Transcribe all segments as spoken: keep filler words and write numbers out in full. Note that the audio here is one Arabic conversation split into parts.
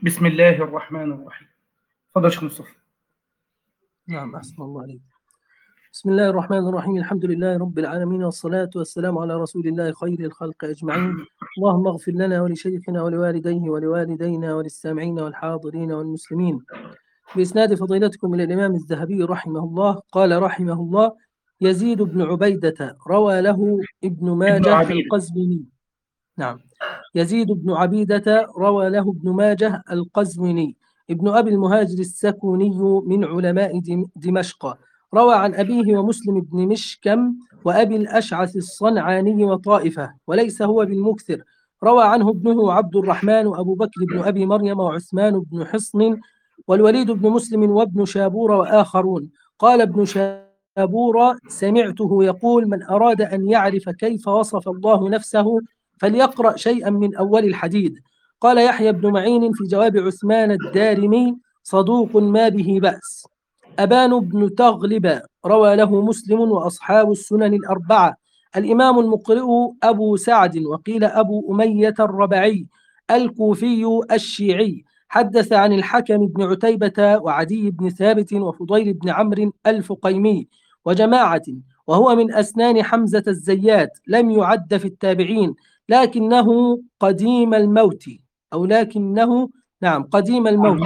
بسم الله الرحمن الرحيم. تفضل يا شيخ مصطفى. نعم، أحسن الله عليك. بسم الله الرحمن الرحيم. الحمد لله رب العالمين، والصلاة والسلام على رسول الله خير الخلق أجمعين. اللهم اغفر لنا ولشيخنا ولوالديه ولوالدينا وللسامعين والحاضرين والمسلمين. بإسناد فضيلتكم إلى الإمام الذهبي رحمه الله قال رحمه الله: يزيد بن عبيدة روى له ابن ابن ماجه عبيد. القزويني. نعم، يزيد بن عبيدة روى له ابن ماجه القزويني ابن أبي المهاجر السكوني من علماء دمشق. روى عن أبيه ومسلم بن مشكم وأبي الأشعث الصنعاني وطائفة، وليس هو بالمكثر. روى عنه ابنه عبد الرحمن وأبو بكر بن أبي مريم وعثمان بن حصن والوليد بن مسلم وابن شابور وآخرون. قال ابن شابور: سمعته يقول: من أراد أن يعرف كيف وصف الله نفسه فليقرأ شيئا من أول الحديد. قال يحيى بن معين في جواب عثمان الدارمي: صدوق ما به بأس. أبان بن تغلب روى له مسلم وأصحاب السنن الأربعة. الإمام المقرئ أبو سعد، وقيل أبو أمية الربعي الكوفي الشيعي، حدث عن الحكم بن عتيبة وعدي بن ثابت وفضيل بن عمرو الفقيمي وجماعة، وهو من أسنان حمزة الزيات، لم يعد في التابعين، لكنه قديم الموت أو لكنه نعم قديم الموت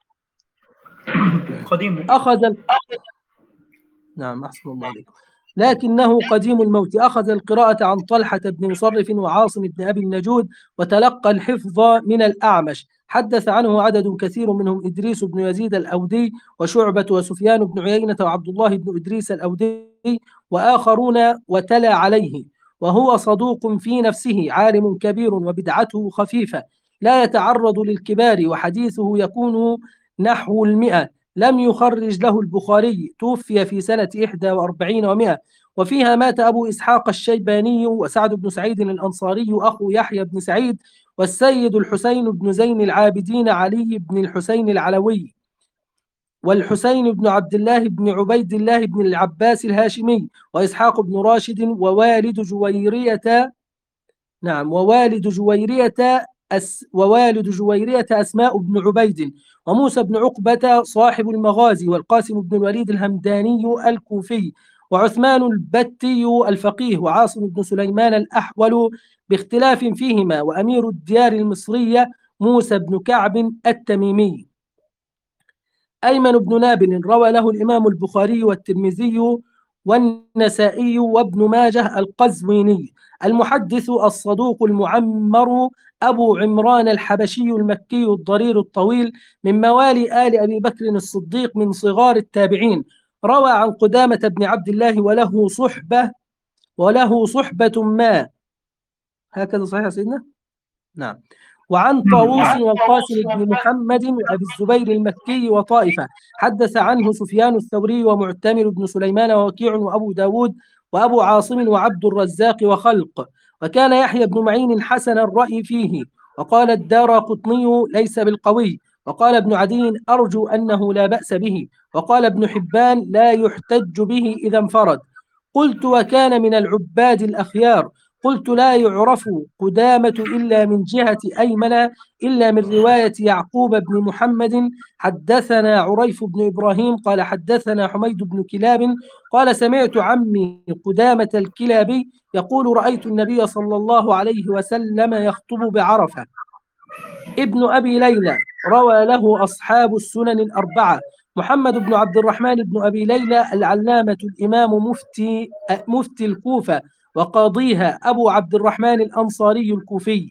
قديم. أخذ ال... نعم أحسن الله عليكم. لكنه قديم الموت أخذ القراءة عن طلحة بن مصرف وعاصم بن أبي النجود، وتلقى الحفظ من الأعمش. حدث عنه عدد كثير منهم إدريس بن يزيد الأودي وشعبة وسفيان بن عيينة وعبد الله بن إدريس الأودي وآخرون، وتلا عليه. وهو صدوق في نفسه، عالم كبير وبدعته خفيفة، لا يتعرض للكبار، وحديثه يكون نحو المئة. لم يخرج له البخاري، توفي في سنة إحدى وأربعين ومئة، وفيها مات أبو إسحاق الشيباني وسعد بن سعيد الأنصاري أخو يحيى بن سعيد، والسيد الحسين بن زين العابدين علي بن الحسين العلوي، والحسين بن عبد الله بن عبيد الله بن العباس الهاشمي، وإسحاق بن راشد، ووالد جويرية نعم ووالد جويرية أس ووالد جويرية أسماء بن عبيد، وموسى بن عقبة صاحب المغازي، والقاسم بن الوليد الهمداني الكوفي، وعثمان البتي الفقيه، وعاصم بن سليمان الأحول باختلاف فيهما، وأمير الديار المصرية موسى بن كعب التميمي. أيمن بن نابل روى له الإمام البخاري والترمذي والنسائي وابن ماجه القزويني. المحدث الصدوق المعمر أبو عمران الحبشي المكي الضرير الطويل، من موالي آل أبي بكر الصديق، من صغار التابعين. روى عن قدامة بن عبد الله وله صحبة وله صحبة ما هكذا صحيح يا سيدنا؟ نعم. وعن طاووس والقاسم بن محمد وأبي الزبير المكي وطائفة. حدث عنه سفيان الثوري ومعتمر بن سليمان ووكيع وأبو داود وأبو عاصم وعبد الرزاق وخلق. وكان يحيى بن معين حسن الرأي فيه، وقال الدارقطني ليس بالقوي، وقال ابن عدي أرجو أنه لا بأس به، وقال ابن حبان لا يحتج به إذا انفرد. قلت: وكان من العباد الأخيار. قلت: لا يعرف قدامة إلا من جهة أيمن، إلا من رواية يعقوب بن محمد. حدثنا عريف بن إبراهيم قال حدثنا حميد بن كلاب قال سمعت عمي قدامة الكلابي يقول: رأيت النبي صلى الله عليه وسلم يخطب بعرفة. ابن أبي ليلى روى له أصحاب السنن الأربعة. محمد بن عبد الرحمن بن أبي ليلى العلامة الإمام مفتي مفتي الكوفة وقاضيها، أبو عبد الرحمن الأنصاري الكوفي،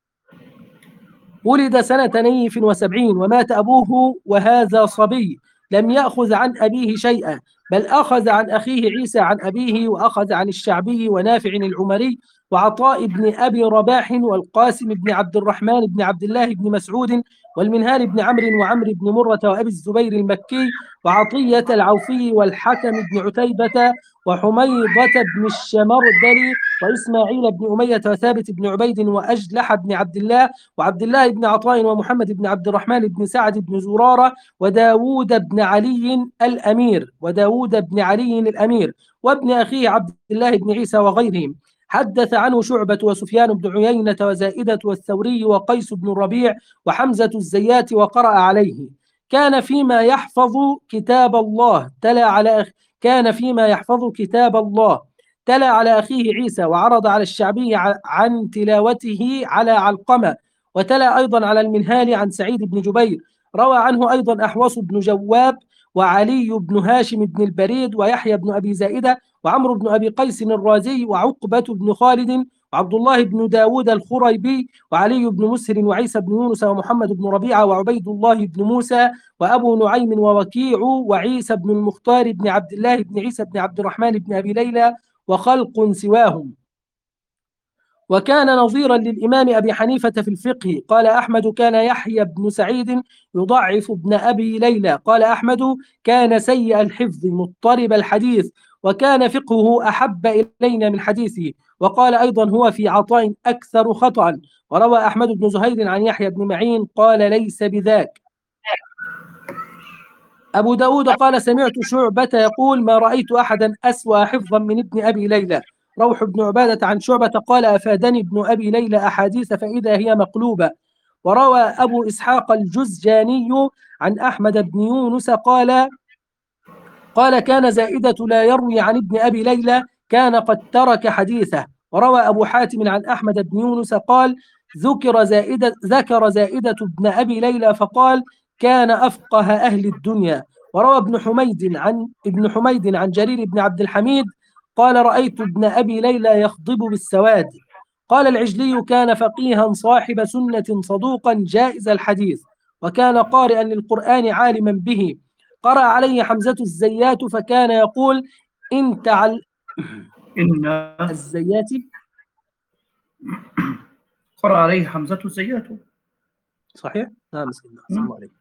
ولد سنة نيف وسبعين، ومات أبوه وهذا صبي. لم يأخذ عن أبيه شيئا، بل أخذ عن أخيه عيسى عن أبيه، وأخذ عن الشعبي ونافع العمري وعطاء بن أبي رباح والقاسم بن عبد الرحمن بن عبد الله بن مسعود والمنهال بن عمرو وعمرو بن مرة وأبي الزبير المكي وعطية العوفي والحكم بن عتيبة وحميضة بن الشمردلي وإسماعيل بن أمية وثابت بن عبيد وأجلح بن عبد الله وعبد الله بن عطاء ومحمد بن عبد الرحمن بن سعد بن زرارة وداود بن علي الأمير وداود بن علي الأمير وابن أخيه عبد الله بن عيسى وغيرهم. حدث عنه شعبة وسفيان بن عيينة وزائدة والثوري وقيس بن الربيع وحمزة الزيات وقرأ عليه. كان فيما يحفظ كتاب الله تلا على أخ... كان فيما يحفظ كتاب الله تلا على أخيه عيسى، وعرض على الشعبي عن تلاوته على علقمة، وتلا أيضا على المنهال عن سعيد بن جبير. روى عنه أيضا أحوص بن جواب وعلي بن هاشم بن البريد ويحيى بن أبي زائدة وعمرو بن أبي قيس الرازي وعقبة بن خالد وعبد الله بن داود الخريبي وعلي بن مسهر وعيسى بن يونس ومحمد بن ربيعة وعبيد الله بن موسى وأبو نعيم ووكيع وعيسى بن المختار بن عبد الله بن عيسى بن عبد الرحمن بن أبي ليلى وخلق سواهم. وكان نظيرا للإمام أبي حنيفة في الفقه. قال أحمد: كان يحيى بن سعيد يضعف ابن أبي ليلى. قال أحمد: كان سيء الحفظ مضطرب الحديث، وكان فقهه أحب إلينا من حديثه. وقال أيضا: هو في عطاء أكثر خطأ. وروى أحمد بن زهير عن يحيى بن معين قال: ليس بذاك. أبو داود قال: سمعت شعبة يقول: ما رأيت أحدا أسوأ حفظا من ابن أبي ليلى. روح بن عبادة عن شعبة قال: أفادني ابن أبي ليلى أحاديث فإذا هي مقلوبة. وروى أبو إسحاق الجزجاني عن أحمد بن يونس قال: قال كان زائدة لا يروي عن ابن أبي ليلى، كان قد ترك حديثه. وروى أبو حاتم عن أحمد بن يونس قال: ذكر زائدة ذكر زائدة ابن أبي ليلى فقال: كان أفقه أهل الدنيا. وروى ابن حميد عن ابن حميد عن جرير بن عبد الحميد قال: رأيت ابن أبي ليلى يخضب بالسواد. قال العجلي: كان فقيها صاحب سنة صدوقا جائز الحديث، وكان قارئا للقرآن عالما به. قرأ عليه حمزة الزيات فكان يقول: إن تعل إن الزيات قرأ عليه حمزة الزيات. صحيح؟ نعم. بسم الله السلام عليكم.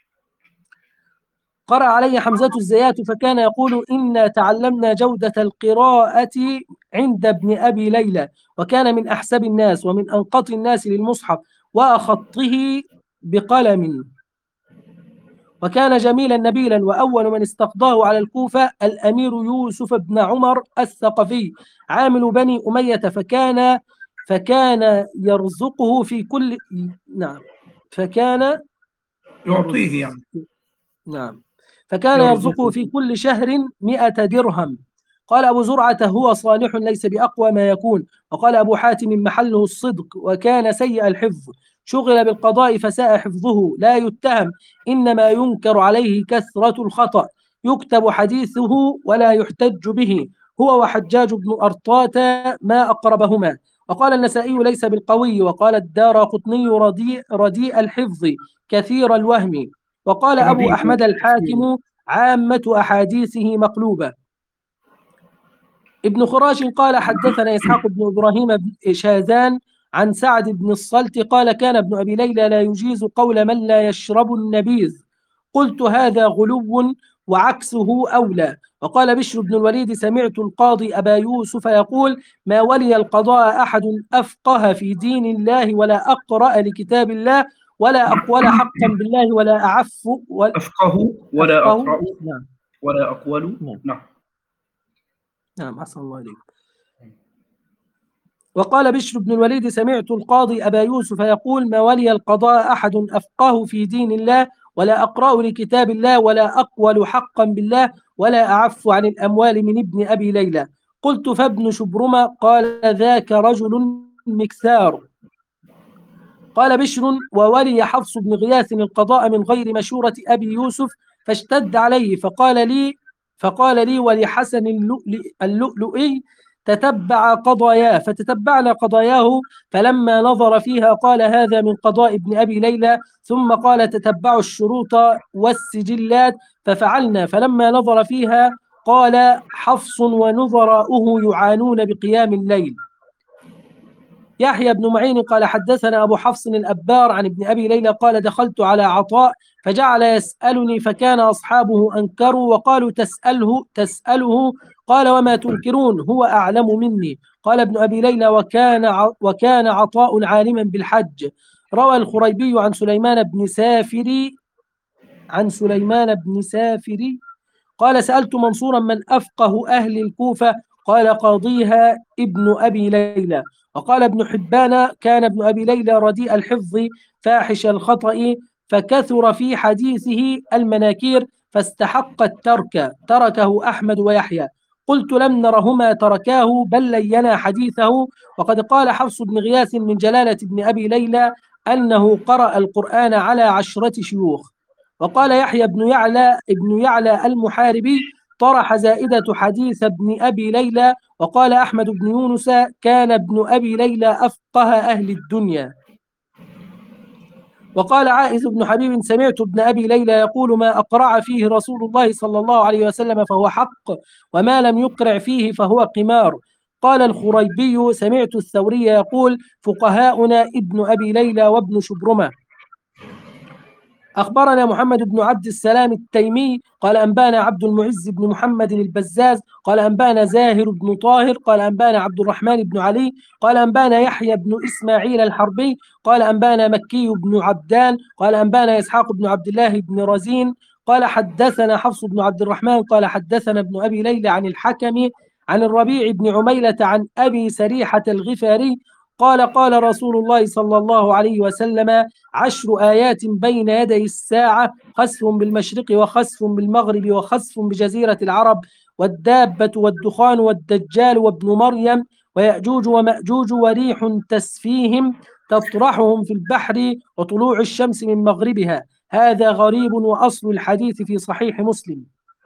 قرأ عليه حمزة الزيات فكان يقول: إنا تعلمنا جودة القراءة عند ابن أبي ليلى، وكان من أحسب الناس ومن أنقط الناس للمصحف وأخطه بقلم، وكان جميلا نبيلا. وأول من استقضاه على الكوفة الأمير يوسف بن عمر الثقفي عامل بني أمية، فكان فكان يرزقه في كل نعم فكان يعطيه يعني نعم فكان يرزقه في كل شهر مئة درهم. قال أبو زرعة: هو صالح ليس بأقوى ما يكون. وقال أبو حاتم: محله الصدق، وكان سيء الحفظ، شغل بالقضاء فساء حفظه، لا يتهم، إنما ينكر عليه كثرة الخطأ، يكتب حديثه ولا يحتج به، هو وحجاج بن أرطاة ما أقربهما. وقال النسائي: ليس بالقوي. وقال الدارقطني: رديء, رديء الحفظ كثير الوهم. وقال أبو أحمد الحاكم: عامة أحاديثه مقلوبة. ابن خراش قال: حدثنا إسحاق بن إبراهيم بن شاذان عن سعد بن الصلت قال: كان ابن أبي ليلى لا يجيز قول من لا يشرب النبيذ. قلت: هذا غلو وعكسه أولى. وقال بشر بن الوليد: سمعت القاضي أبا يوسف يقول: ما ولي القضاء أحد أفقه في دين الله ولا أقرأ لكتاب الله ولا أقول حقا بالله ولا أعف ولا أفقه ولا أفقه. أقرأ نعم. ولا أقول. نعم. نعم نعم أحسن الله عليكم. وقال بشر بن الوليد: سمعت القاضي أبا يوسف يقول: ما ولي القضاء أحد أفقه في دين الله ولا أقرأ لكتاب الله ولا أقول حقا بالله ولا أعف عن الأموال من ابن أبي ليلى. قلت: فابن شبرمة؟ قال: ذاك رجل مكثار. قال بشر: وولي حفص بن غياث القضاء من غير مشورة أبي يوسف فاشتد عليه، فقال لي فقال لي ولحسن اللؤلؤي: تتبع قضاياه، فتتبعنا قضاياه، فلما نظر فيها قال: هذا من قضاء ابن أبي ليلى، ثم قال: تتبعوا الشروط والسجلات، ففعلنا، فلما نظر فيها قال: حفص ونظراؤه يعانون بقيام الليل. يحيى بن معين قال: حدثنا أبو حفص الأبار عن ابن أبي ليلى قال: دخلت على عطاء فجعل يسألني، فكان أصحابه أنكروا وقالوا: تسأله تسأله قال: وما تنكرون؟ هو أعلم مني. قال ابن أبي ليلى: وكان وكان عطاء عالما بالحج. روى الخريبي عن سليمان بن سافري عن سليمان بن سافري قال: سألت منصورا: من أفقه أهل الكوفة؟ قال قاضيها ابن أبي ليلى. وقال ابن حبان كان ابن أبي ليلى رديء الحفظ فاحش الخطأ فكثر في حديثه المناكير فاستحق الترك، تركه أحمد ويحيى. قلت لم نرهما تركاه بل لينا حديثه. وقد قال حفص بن غياث من جلالة ابن أبي ليلى أنه قرأ القرآن على عشرة شيوخ. وقال يحيى بن يعلى ابن يعلى المحاربي طرح زائدة حديث ابن أبي ليلى. وقال أحمد بن يونس كان ابن أبي ليلى أفقه أهل الدنيا. وقال عائز بن حبيب سمعت ابن أبي ليلى يقول ما أقرع فيه رسول الله صلى الله عليه وسلم فهو حق وما لم يقرع فيه فهو قمار. قال الخريبي سمعت الثوري يقول فقهاؤنا ابن أبي ليلى وابن شبرمة. أخبرنا محمد بن عبد السلام التيمي قال أنبانا عبد المعز بن محمد البزاز قال أنبانا زاهر بن طاهر قال أنبانا عبد الرحمن بن علي قال أنبانا يحيى بن إسماعيل الحربي قال أنبانا مكي بن عبدان قال أنبانا إسحاق بن عبد الله بن رزين قال حدثنا حفص بن عبد الرحمن قال حدثنا ابن أبي ليلى عن الحكم عن الربيع بن عميلة عن أبي سريحة الغفاري قال قال رسول الله صلى الله عليه وسلم عشر آيات بين يدي الساعة خسف بالمشرق وخسف بالمغرب وخسف بجزيرة العرب والدابة والدخان والدجال وابن مريم ويأجوج ومأجوج وريح تسفيهم تطرحهم في البحر وطلوع الشمس من مغربها. هذا غريب وأصل الحديث في صحيح مسلم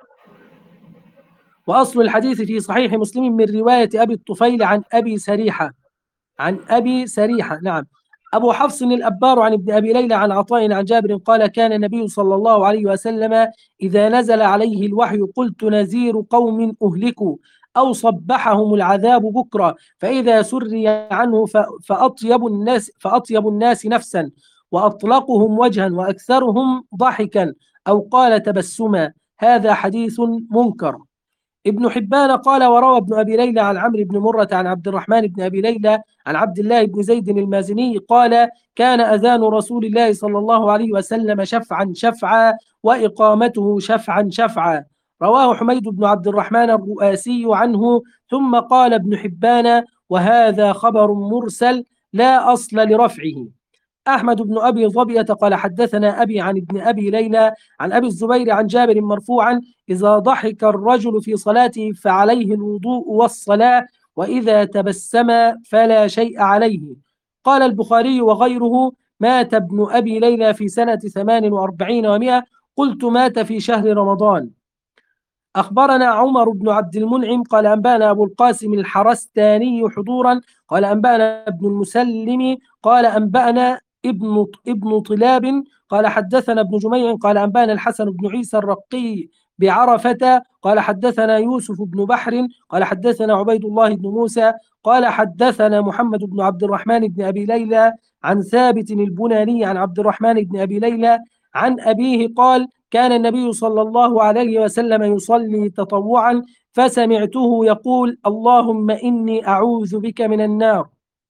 وأصل الحديث في صحيح مسلم من رواية أبي الطفيل عن أبي سريحة عن أبي سريحة نعم. أبو حفص الأبار عن ابن أبي ليلى عن عطاء عن جابر قال كان النبي صلى الله عليه وسلم إذا نزل عليه الوحي قلت نذير قوم أهلكوا أو صبحهم العذاب بكرة فإذا سري عنه فأطيب الناس فأطيب الناس نفسا وأطلقهم وجها وأكثرهم ضحكا أو قال تبسما. هذا حديث منكر. ابن حبان قال وروى ابن أبي ليلى عن عمرو بن مرة عن عبد الرحمن بن أبي ليلى عن عبد الله بن زيد المازني قال كان أذان رسول الله صلى الله عليه وسلم شفعا شفعا وإقامته شفعا شفعا. رواه حميد بن عبد الرحمن الرؤاسي عنه. ثم قال ابن حبان وهذا خبر مرسل لا أصل لرفعه. أحمد بن أبي ظبية قال حدثنا أبي عن ابن أبي ليلى عن أبي الزبير عن جابر مرفوعا إذا ضحك الرجل في صلاته فعليه الوضوء والصلاة وإذا تبسم فلا شيء عليه. قال البخاري وغيره مات ابن أبي ليلى في سنة ثمان وأربعين ومائة. قلت مات في شهر رمضان. أخبرنا عمر بن عبد المنعم قال أنبانا أبو القاسم الحرستاني حضورا قال أنبانا ابن المسلم قال أنبأنا ابن ابن طلاب قال حدثنا ابن جميع قال أنبانا الحسن بن عيسى الرقي بعرفة قال حدثنا يوسف بن بحر قال حدثنا عبيد الله بن موسى قال حدثنا محمد بن عبد الرحمن بن أبي ليلى عن ثابت البناني عن عبد الرحمن بن أبي ليلى عن أبيه قال كان النبي صلى الله عليه وسلم يصلي تطوعا فسمعته يقول اللهم إني أعوذ بك من النار.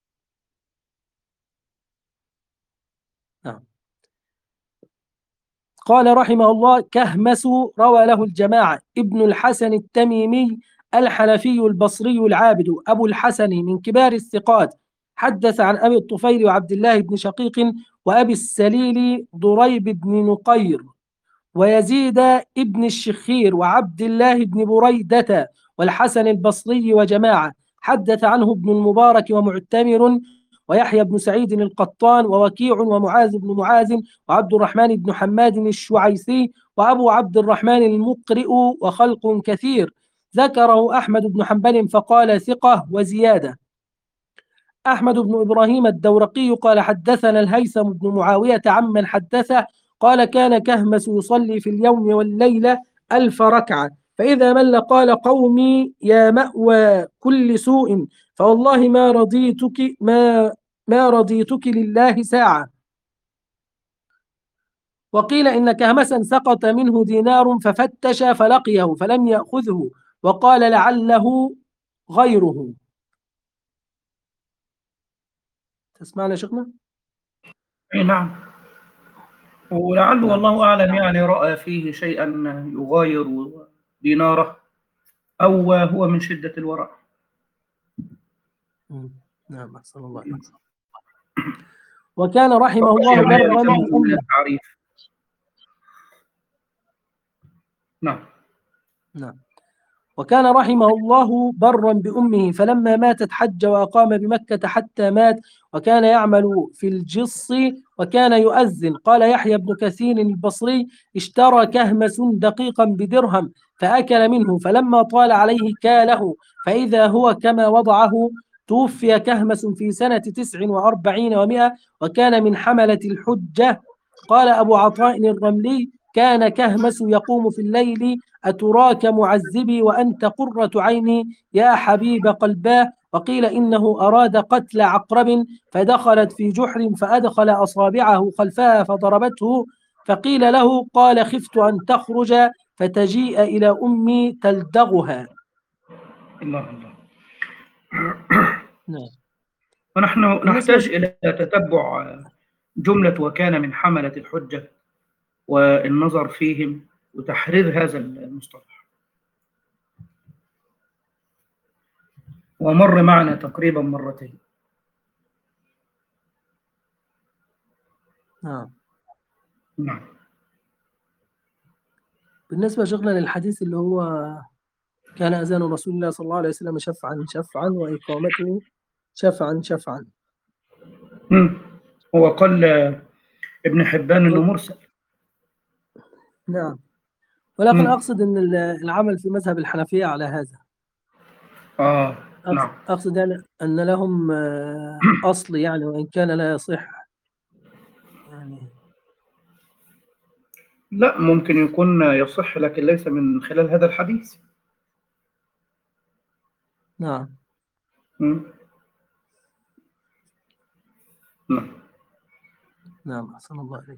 نعم. قال رحمه الله كهمس روى له الجماعة ابن الحسن التميمي الحنفي البصري العابد أبو الحسن من كبار الثقات حدث عن أبي الطفيل وعبد الله بن شقيق وأبي السليل ضريب بن نقير ويزيد ابن الشخير وعبد الله بن بريدة والحسن البصري وجماعة. حدث عنه ابن المبارك ومعتمر ويحيى بن سعيد القطان ووكيع ومعاذ بن معاذ وعبد الرحمن بن حماد الشعيثي وأبو عبد الرحمن المقرئ وخلق كثير. ذكره أحمد بن حنبل فقال ثقة وزيادة. أحمد بن إبراهيم الدورقي قال حدثنا الهيثم بن معاوية عمن حدثه قال كان كهمس يصلي في اليوم والليلة ألف ركعة فإذا مل قال قومي يا مأوى كل سوء فوالله ما رضيتك ما ما رضيتك لله ساعة. وقيل إن كهمسا سقط منه دينار ففتش فلقيه فلم يأخذه وقال لعله غيره. تسمعنا شيخنا؟ أي نعم. ولعله والله أعلم يعني رأى فيه شيئا يغاير ديناره أو هو من شدة الورع. نعم أحسن الله عليك. وكان رحمه الله ما برا يلزمه من بأمه. التعريف. نعم. نعم. وكان رحمه الله برا بأمه، فلما ماتت حج وأقام بمكة حتى مات، وكان يعمل في الجص وكان يؤذن. قال يحيى بن كثير البصري: اشترى كهمس دقيقا بدرهم فأكل منه، فلما طال عليه كاله فإذا هو كما وضعه. توفي كهمس في سنة تسع وأربعين ومائة، وكان من حملة الحجة. قال أبو عطاء الرملي: كان كهمس يقوم في الليل: أتراك معذبي وأنت قرة عيني يا حبيب قلباه. وقيل إنه أراد قتل عقرب فدخلت في جحر فأدخل أصابعه خلفها فضربته، فقيل له قال: خفت أن تخرج فتجيء إلى أمي تلدغها. الله الله. نعم. ونحن بالنسبة نحتاج إلى تتبع جملة وكان من حملة الحجة والنظر فيهم وتحرير هذا المصطلح، ومر معنا تقريبا مرتين. نعم. نعم. بالنسبة شغلنا للحديث اللي هو كان أذان رسول الله صلى الله عليه وسلم شفعا شفعا وإقامته شفعا شفعا. مم. هو قال ابن حبان انه مرسل. نعم. ولكن مم. أقصد أن العمل في مذهب الحنفية على هذا. آه أقصد, نعم. أقصد يعني أن لهم أصل، يعني وإن كان لا يصح يعني. لا، ممكن يكون يصح لكن ليس من خلال هذا الحديث. نعم. مم. نعم. نعم أحسن الله عليك.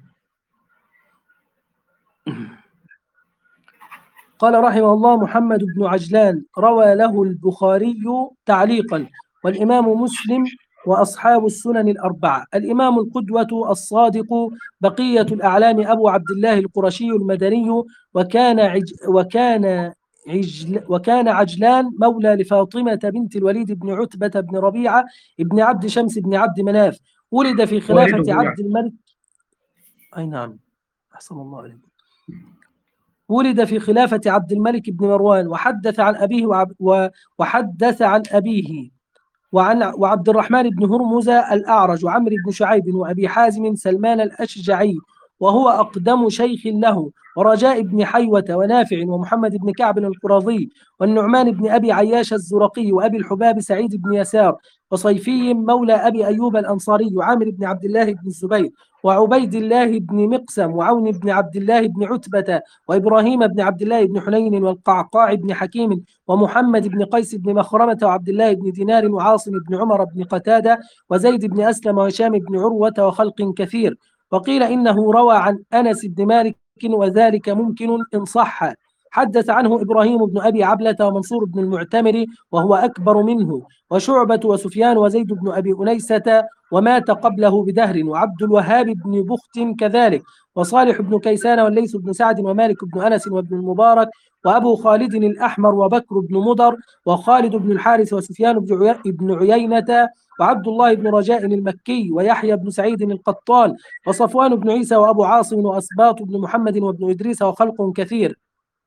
قال رحمه الله: محمد بن عجلان روى له البخاري تعليقا، والإمام مسلم وأصحاب السنن الأربعة. الإمام القدوة الصادق بقية الأعلام أبو عبد الله القرشي المدني، وكان عج وكان عجل وكان عجلان مولى لفاطمة بنت الوليد بن عتبة بن ربيعة بن عبد شمس بن عبد مناف. ولد في خلافة والده عبد يعني. الملك. أي نعم أحسن الله عليك. ولد في خلافة عبد الملك بن مروان، وحدث عن أبيه وعب وحدث عن أبيه وعن وعبد الرحمن بن هرمز الأعرج وعمرو بن شعيب وأبي حازم سلمان الأشجعي، وهو أقدم شيخ له، ورجاء بن حيوة ونافع ومحمد بن كعب القرظي والنعمان بن أبي عياش الزرقي وأبي الحباب سعيد بن يسار وصيفي مولى أبي أيوب الأنصاري وعامر بن عبد الله بن الزبير وعبيد الله بن مقسم وعون بن عبد الله بن عتبة وإبراهيم بن عبد الله بن حنين والقعقاع بن حكيم ومحمد بن قيس بن مخرمة وعبد الله بن دينار وعاصم بن عمر بن قتادة وزيد بن أسلم وهشام بن عروة وخلق كثير. وقيل إنه روى عن أنس بن مالك، وذلك ممكن إن صح. حدث عنه إبراهيم بن أبي عبلة ومنصور بن المعتمر وهو أكبر منه، وشعبة وسفيان وزيد بن أبي أنيسة ومات قبله بدهر، وعبد الوهاب بن بخت كذلك، وصالح بن كيسان والليث بن سعد ومالك بن أنس وابن المبارك وأبو خالد الأحمر وبكر بن مضر وخالد بن الحارث وسفيان بن عيينة وعبد الله بن رجاء المكي ويحيى بن سعيد القطان وصفوان بن عيسى وأبو عاصم وأسباط بن محمد وابن إدريس وخلق كثير.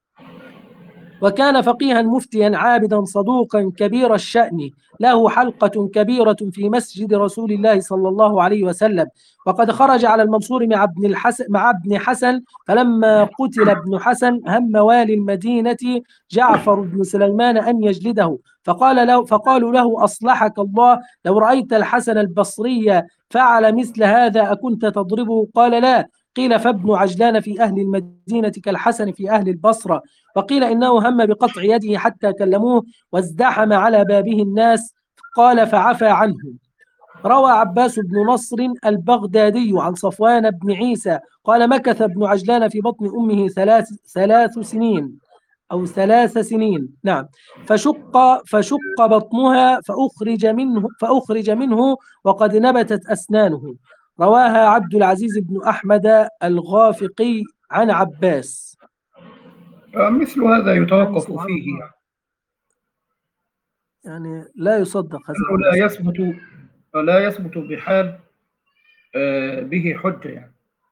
وكان فقيها مفتيا عابدا صدوقا كبير الشأن، له حلقة كبيرة في مسجد رسول الله صلى الله عليه وسلم. وقد خرج على المنصور مع ابن الحسن مع ابن حسن، فلما قتل ابن حسن هم والي المدينة جعفر بن سليمان أن يجلده، فقال له فقالوا له: أصلحك الله، لو رأيت الحسن البصري فعل مثل هذا أكنت تضربه؟ قال: لا. قيل: فابن عجلان في أهل المدينة كالحسن في أهل البصرة. وقيل إنه هم بقطع يده حتى كلموه وازدحم على بابه الناس، قال فعفى عنه. روى عباس بن نصر البغدادي عن صفوان بن عيسى قال: مكث ابن عجلان في بطن أمه ثلاث, ثلاث سنين أو ثلاث سنين نعم فشق فشق بطنها فأخرج منه فأخرج منه وقد نبتت أسنانه. رواها عبد العزيز بن أحمد الغافقي عن عباس. مثل هذا يعني يتوقف سبحان فيه الله. يعني. يعني لا يصدق هذا أنه لا الحديث. يثبت لا يثبت بحال آه، به حجة يعني.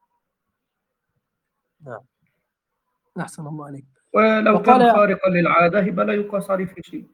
نعم، أحسن الله عليك. ولو كان وقال خارقا للعادة يبقى لا يقاس عليه في شيء.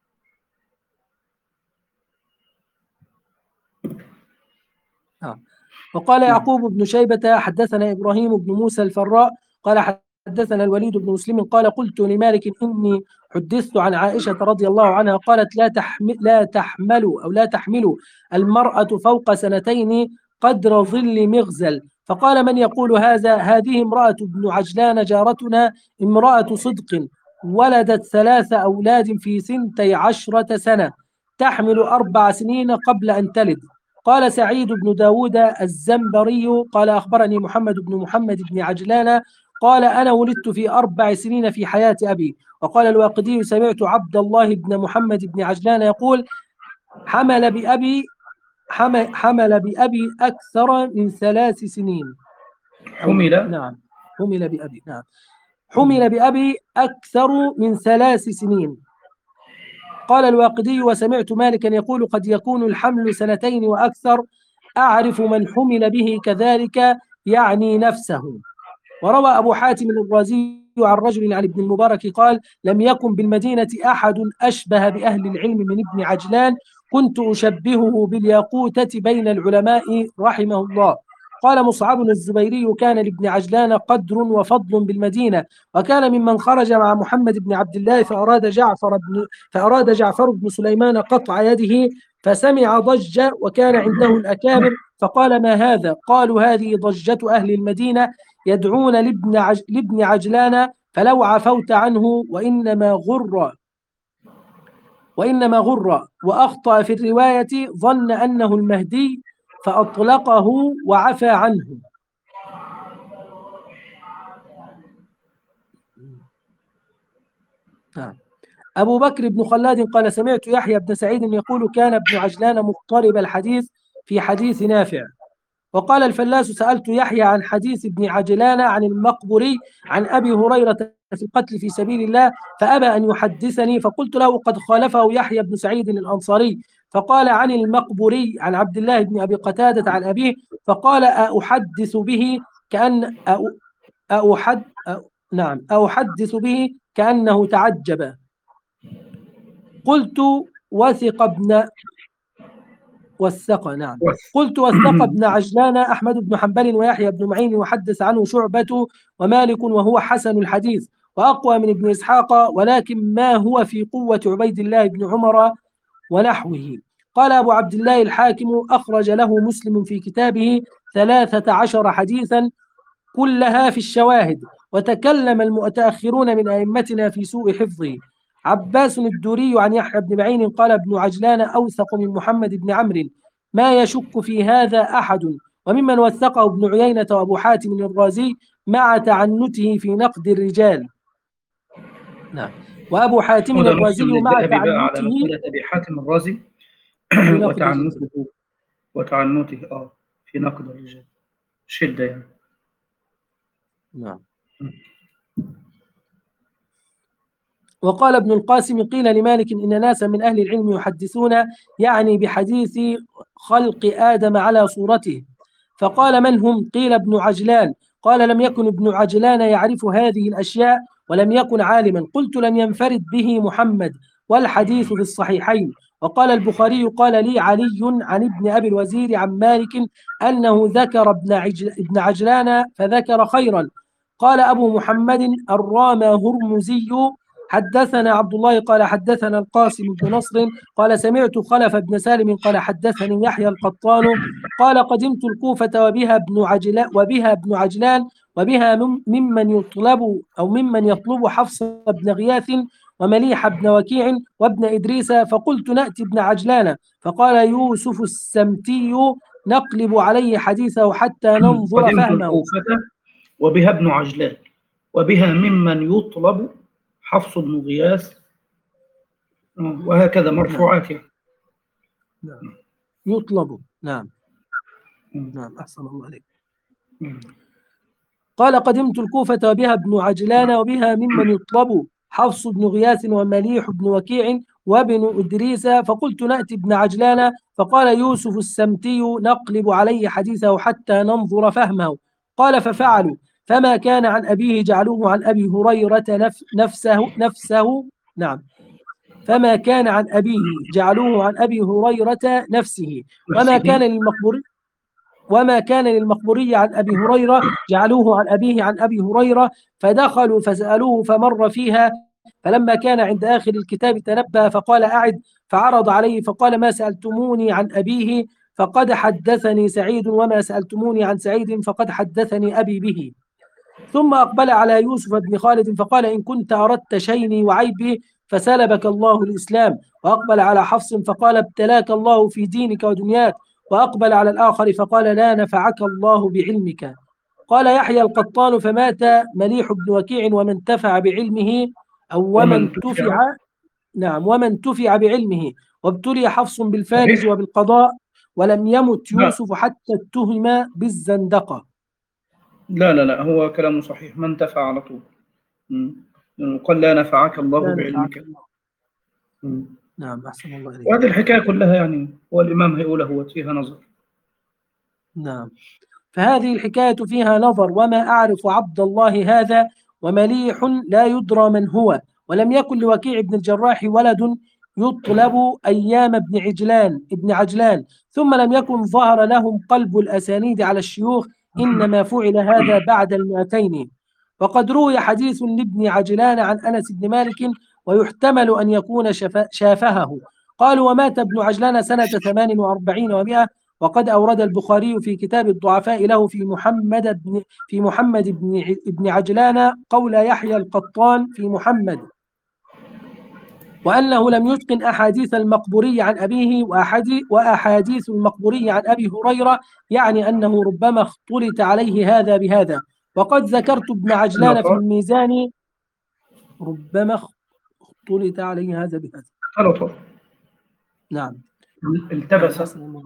نعم. وقال نعم. يعقوب بن شيبة حدثنا إبراهيم بن موسى الفراء قال حدثنا الوليد بن مسلم قال قلت لمالك إني حدثت عن عائشة رضي الله عنها قالت لا تحمل لا تحمل أو لا تحمل المرأة فوق سنتين قدر ظل مغزل. فقال من يقول هذا؟ هذه امرأة ابن عجلان جارتنا، امرأة صدق، ولدت ثلاث أولاد في سنتي عشرة سنة، تحمل أربع سنين قبل أن تلد. قال سعيد بن داود الزنبري قال أخبرني محمد بن محمد بن عجلان قال أنا ولدت في أربع سنين في حياة أبي. وقال الواقدي سمعت عبد الله بن محمد بن عجلان يقول حمل بأبي حمل بأبي أكثر من ثلاث سنين. حمل نعم، حمل بأبي نعم حمل بأبي أكثر من ثلاث سنين. قال الواقدي وسمعت مالكا يقول قد يكون الحمل سنتين وأكثر، أعرف من حمل به كذلك يعني نفسه. وروى أبو حاتم الرازي عن رجل عن ابن المبارك قال لم يكن بالمدينة أحد أشبه بأهل العلم من ابن عجلان، كنت أشبهه بالياقوتة بين العلماء رحمه الله. قال مصعب الزبيري كان لابن عجلان قدر وفضل بالمدينة، وكان ممن خرج مع محمد بن عبد الله فأراد جعفر بن فأراد جعفر بن سليمان قطع يده فسمع ضجة وكان عنده الأكابر فقال ما هذا؟ قالوا هذه ضجة أهل المدينة يدعون لابن, عج... لابن عجلان فلو عفوت عنه وإنما غر وإنما غر وأخطأ في الرواية ظن أنه المهدي فأطلقه وعفى عنه. نعم. أبو بكر بن خلاد قال سمعت يحيى بن سعيد يقول كان ابن عجلان مضطرب الحديث في حديث نافع. وقال الفلاس سألت يحيى عن حديث ابن عجلان عن المقبري عن أبي هريرة في القتل في سبيل الله فأبى أن يحدثني، فقلت له قد خالفه يحيى بن سعيد الأنصاري. فقال عن المقبري عن عبد الله بن أبي قتادة عن أبيه، فقال أحدث به كأن أحد نعم أحدث به كأنه تعجب. قلت وثق ابن وثق نعم قلت وثق ابن عجلان أحمد بن حنبل ويحيى بن معين وحدث عنه شعبة ومالك وهو حسن الحديث وأقوى من ابن إسحاق، ولكن ما هو في قوة عبيد الله بن عمر ونحوه. قال أبو عبد الله الحاكم أخرج له مسلم في كتابه ثلاثة عشر حديثا كلها في الشواهد، وتكلم المتأخرون من أئمتنا في سوء حفظه. عباس الدوري عن يحيى بن معين قال ابن عجلان أوثق من محمد بن عمرو، ما يشك في هذا أحد. وممن وثقه ابن عيينة وأبو حاتم الرازي مع تعنته في نقد الرجال. نعم. وأبو حاتم وده الرازي مسلم مع للذهبي بقى على تعنته مقولة أبي حاتم الرازي في نقد الرجال. وتعنته وتعنته آه في نقد الرجال شدة يعني. نعم. وقال ابن القاسم قيل لمالك إن ناسا من أهل العلم يحدثون يعني بحديث خلق آدم على صورته، فقال من هم؟ قيل ابن عجلان. قال لم يكن ابن عجلان يعرف هذه الأشياء ولم يكن عالما. قلت لم ينفرد به محمد والحديث في الصحيحين. وقال البخاري قال لي علي عن ابن أبي الوزير عن مالك أنه ذكر ابن, عجل ابن عجلان فذكر خيرا. قال أبو محمد الرامى هرمزي حدثنا عبد الله قال حدثنا القاسم بن نصر قال سمعت خلف بن سالم قال حدثني يحيى القطان قال قدمت الكوفة وبها ابن عجلان وبها ابن عجلان وبها ممن يطلب أو ممن يطلب حفص بن غياث ومليح بن وكيع وابن إدريس، فقلت نأتي ابن عجلان، فقال يوسف السمتي نقلب عليه حديثه حتى ننظر قدمت فهمه. الكوفة وبها ابن عجلان وبها ممن يطلب حفص بن غياث وهكذا مرفوعات يعني. نعم. يطلب نعم نعم أحسن الله عليك. قال قدمت الكوفة وبها ابن عجلان وبها ممن يطلب حفص بن غياث ومليح بن وكيع وابن إدريس، فقلت نأتي ابن عجلان، فقال يوسف السمتي نقلب عليه حديثه حتى ننظر فهمه. قال ففعلوا، فما كان عن أبيه جعلوه عن أبي هريرة نف نفسه نفسه نعم فما كان عن أبيه جعلوه عن أبي هريرة نفسه، وما كان نفسه. للمقبور وما كان للمقبوري عن أبي هريرة جعلوه عن أبيه عن أبي هريرة. فدخلوا فسألوه فمر فيها، فلما كان عند آخر الكتاب تنبه فقال أعد، فعرض عليه فقال ما سألتموني عن أبيه فقد حدثني سعيد، وما سألتموني عن سعيد فقد حدثني أبي به. ثم أقبل على يوسف بن خالد فقال إن كنت أردت شيني وعيبي فسلبك الله الإسلام. وأقبل على حفص فقال ابتلاك الله في دينك ودنياك. وأقبل على الآخر فقال لا نفعك الله بعلمك. قال يحيى القطان فمات مليح بن وكيع ومن انتفع بعلمه أو ومن ومن انتفع تفع. نعم ومن انتفع بعلمه. وابتلي حفص بالفارج صحيح. وبالقضاء، ولم يمت لا يوسف حتى اتهم بالزندقة. لا لا لا، هو كلامه صحيح، من تفع على طول. مم. قال لا نفعك الله لا نفعك بعلمك. الله. مم. نعم أحسن الله إليك. وهذه الحكاية كلها يعني هو الإمام هيقولها هو فيها نظر. نعم، فهذه الحكاية فيها نظر. وما أعرف عبد الله هذا ومليح لا يدرى من هو، ولم يكن لوكيع بن الجراح ولد يطلب أيام ابن عجلان ابن عجلان، ثم لم يكن ظهر لهم قلب الأسانيد على الشيوخ، إنما فعل هذا بعد المئتين. وقد روي حديث لابن عجلان عن أنس بن مالك، ويحتمل أن يكون شف- شافهه. قالوا ومات ابن عجلان سنة ثمان وأربعين ومائة. وقد أورد البخاري في كتاب الضعفاء له في محمد بن في محمد بن ع- بن عجلان قول يحيى القطان في محمد، وأنه لم يتقن أحاديث المقبوري عن أبيه وأحادي- وأحاديث المقبوري عن أبي هريرة، يعني أنه ربما اختلط عليه هذا بهذا. وقد ذكرت ابن عجلان في اختلط. الميزان، ربما اختلط عليه هذا بهذا. اختلط. نعم. نعم التبس. أحسن الله.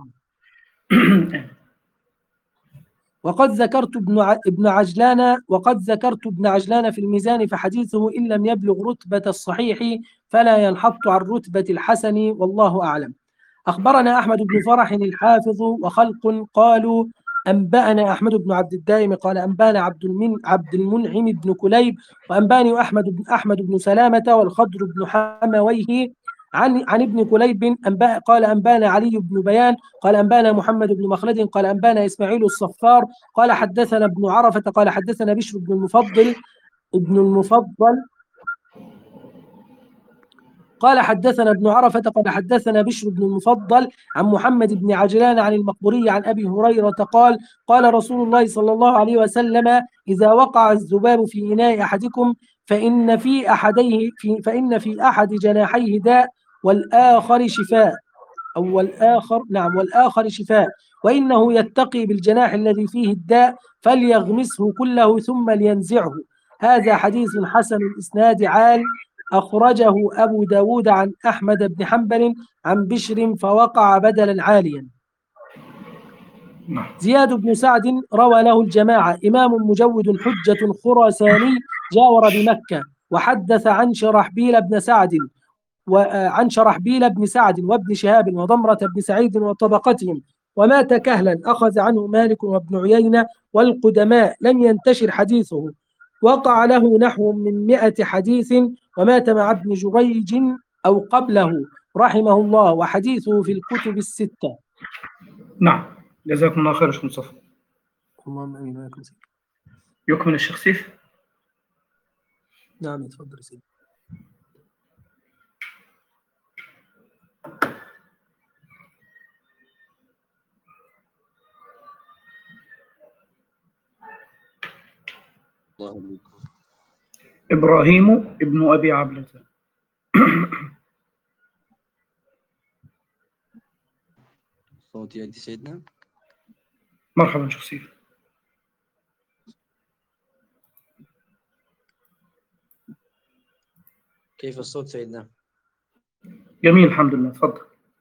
وقد ذكرت ابن ع- ابن عجلان وقد ذكرت ابن عجلان في الميزان، فحديثه إن لم يبلغ رتبة الصحيح فلا ينحط عن رتبة الحسن، والله أعلم. أخبرنا أحمد بن فرح الحافظ وخلق قالوا أنبأنا أحمد بن عبد الدائم قال أنبأنا عبد المن عبد المنعم بن كليب، وأنباني أحمد بن أحمد بن سلامة والخضر بن حمويه عن عن ابن كليب أنبأ قال أنبانا علي بن بيان قال أنبانا محمد بن مخلد قال أنبانا إسماعيل الصفار قال حدثنا ابن عرفة قال حدثنا بشر بن المفضل ابن المفضل قال حدثنا ابن عرفة قال حدثنا بشر بن المفضل عن محمد بن عجلان عن المقبوري عن أبي هريرة قال قال رسول الله صلى الله عليه وسلم إذا وقع الذباب في إناء أحدكم فإن في أحديه في فإن في أحد جناحيه داء والآخر شفاء أو والآخر نعم والآخر شفاء، وإنه يتقي بالجناح الذي فيه الداء فليغمسه كله ثم لينزعه. هذا حديث حسن الإسناد عال، أخرجه أبو داود عن أحمد بن حنبل عن بشر فوقع بدلا عاليا. زياد بن سعد روى له الجماعة، إمام مجود حجة خراساني جاور بمكة، وحدث عن شرحبيل بن سعد وعن شرحبيل بن سعد وابن شهاب وضمرة بن سعيد وطبقتهم، ومات كهلا أخذ عنه مالك وابن عيينة والقدماء، لم ينتشر حديثه، وقع له نحو من مئة حديث، ومات مع ابن جريج أو قبله رحمه الله، وحديثه في الكتب الستة. نعم، جزاكم الله خير. شيخ مصطفى، اللهم امين وياكم سيدي. يكمل الشيخ سيف. نعم اتفضل سيدي. إبراهيم ابن أبي عبلة. صوت يأتي سيدنا. مرحبا شيخ سيف. كيف الصوت سيدنا؟ جميل الحمد لله، تفضل.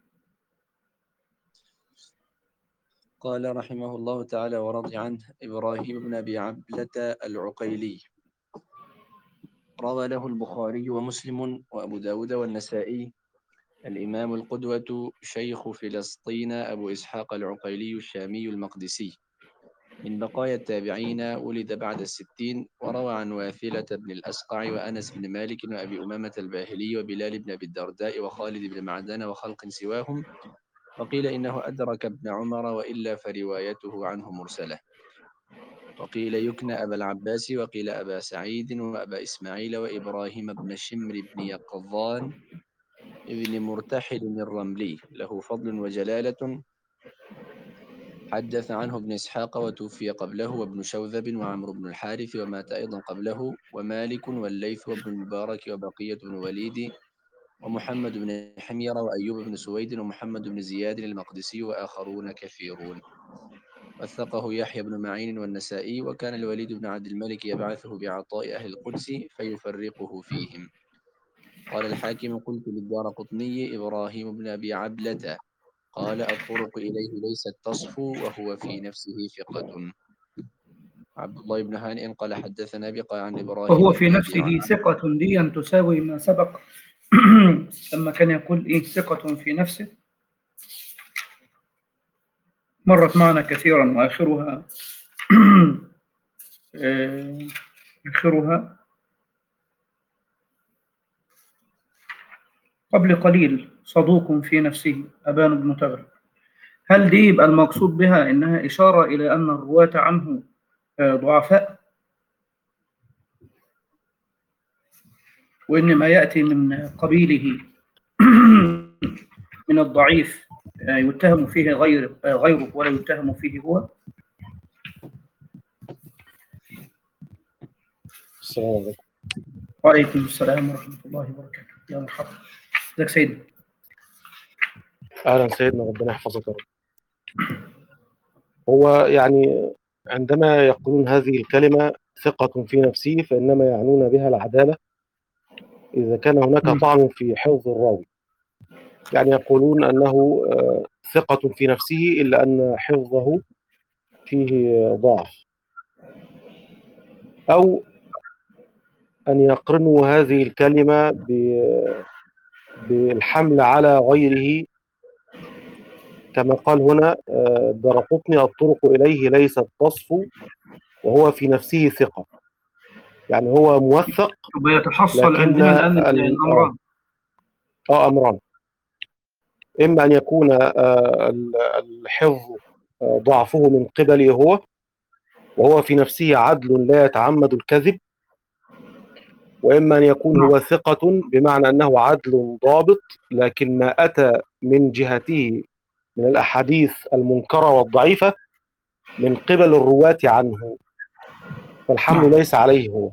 قال رحمه الله تعالى ورضي عنه إبراهيم بن أبي عبلة العقيلي، روى له البخاري ومسلم وأبو داود والنسائي الإمام القدوة شيخ فلسطين أبو إسحاق العقيلي الشامي المقدسي، من بقايا التابعين، ولد بعد الستين، وروى عن واثلة بن الأسقع وأنس بن مالك وأبي أمامة الباهلي وبلال بن أبي الدرداء وخالد بن معدان وخلق سواهم، وقيل إنه أدرك ابن عمر وإلا فروايته عنه مرسلة، وقيل يكنى أبا العباس، وقيل أبا سعيد وأبا إسماعيل وإبراهيم بن شمر بن يقظان ابن مرتحل الرملي، له فضل وجلالة، حدث عنه ابن إسحاق وتوفي قبله، وابن شوذب وعمرو بن الحارث ومات أيضا قبله، ومالك والليث وابن المبارك وبقية بن وليد ومحمد بن حمير وأيوب بن سويد ومحمد بن زياد المقدسي وآخرون كثيرون. وثقه يحيى بن معين والنسائي. وكان الوليد بن عبد الملك يبعثه بعطاء أهل القدس فيفرقه فيهم. قال الحاكم: قلت للدارقطني إبراهيم بن أبي عبلة قال: الطرق إليه ليست تصفو وهو في نفسه ثقة. عبد الله بن هانئ قال: حدثنا بقى عن إبراهيم وهو في بن أبي نفسه ثقة دي أن تساوي ما سبق لما كان يقول إيه ثقة في نفسه، مرت معنا كثيرا، وآخرها آخرها قبل قليل صدوق في نفسه أبان بن تغلب. هل دي يبقى المقصود بها إنها إشارة إلى أن الرواة عنه ضعفاء، وإن ما يأتي من قبيله من الضعيف يتهم فيه غير غيره ولا يتهم فيه هو؟ السلام عليكم. وعليكم السلام ورحمة الله وبركاته. يا مرحبا. ازيك سيدنا؟ أهلا سيدنا، ربنا يحفظك يا رب. هو يعني عندما يقولون هذه الكلمة ثقة في نفسه فإنما يعنون بها العدالة إذا كان هناك طعن في حفظ الراوي، يعني يقولون أنه ثقة في نفسه إلا أن حفظه فيه ضعف، أو أن يقرنوا هذه الكلمة بالحمل على غيره، كما قال هنا الدارقطني: الطرق إليه ليست تصفو وهو في نفسه ثقة، يعني هو موثق ويتحصل عندنا الآن الأمران. آه أمران: إما أن يكون الحفظ ضعفه من قبله هو وهو في نفسه عدل لا يتعمد الكذب، وإما أن يكون هو ثقة بمعنى أنه عدل ضابط لكن ما أتى من جهته من الأحاديث المنكرة والضعيفة من قبل الرواة عنه فالحمل ليس عليه هو،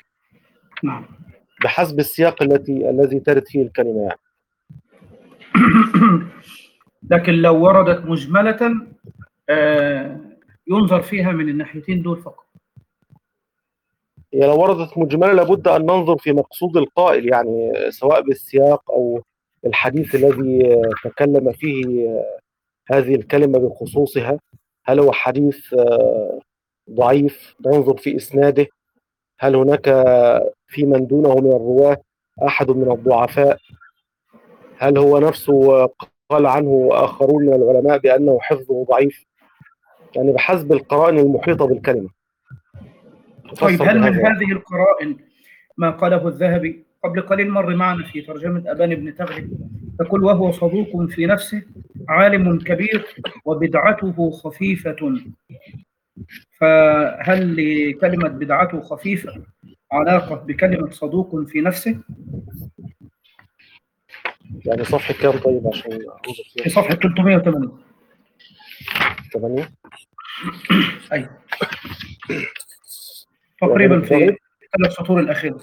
بحسب السياق التي الذي ترد فيه الكلمة يعني. لكن لو وردت مجملة آه ينظر فيها من الناحيتين دول فقط. هي لو وردت مجملة لابد أن ننظر في مقصود القائل، يعني سواء بالسياق أو الحديث الذي تكلم فيه هذه الكلمة بخصوصها، هل هو حديث ضعيف ننظر في إسناده، هل هناك في من دونه من الرواة أحد من الضعفاء، هل هو نفسه قال عنه آخرون من العلماء بأنه حفظه ضعيف، يعني بحسب القرائن المحيطة بالكلمة. طيب هل من هذه القرائن ما قاله الذهبي قبل قليل مر معنا في ترجمة أبان بن تغلب، تقول: وهو صدوق في نفسه عالم كبير وبدعته خفيفة، فهل لكلمة بدعته خفيفة علاقة بكلمة صدوق في نفسه؟ يعني صفحة كام طيب عشان في صفحة ثلاثمائة وثمانين. ثمانية أيوة تقريبا في ثلاث سطور الأخيرة.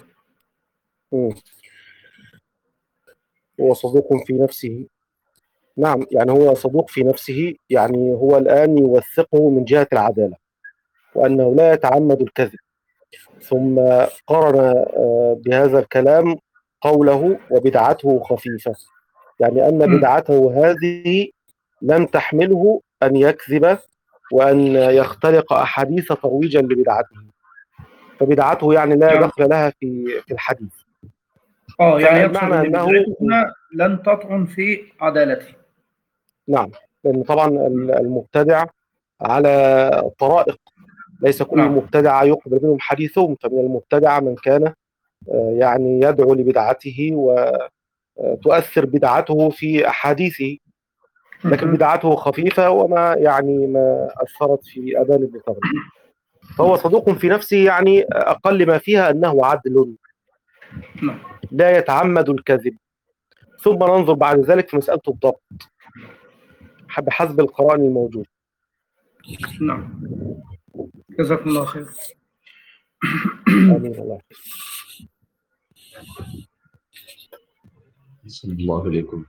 هو صدوق في نفسه، نعم، يعني هو صدوق في نفسه، يعني هو الآن يوثقه من جهة العدالة وأنه لا يتعمد الكذب، ثم قرن بهذا الكلام قوله وبدعته خفيفة، يعني أن بدعته هذه لم تحمله أن يكذب وأن يختلق أحاديث ترويجا لبدعته، فبدعته يعني لا دخل لها في في الحديث. اه يعني معنى أنه لن تطعن في عدالته. نعم، لأن طبعا المبتدع على طرائق، ليس كل نعم. المبتدع يقبل منهم حديثهم، فمن المبتدع من كان يعني يدعو لبدعته وتؤثر بدعته في أحاديثه، لكن بدعته خفيفة وما يعني ما أثرت في أبان بن تغلب. فهو صدوق في نفسه، يعني أقل ما فيها أنه عدل نعم. لا يتعمد الكذب. ثم ننظر بعد ذلك في مسألة الضبط بحسب القرائن الموجود. نعم، جزاكم الله خير. آمين. الله بسم الله عليكم.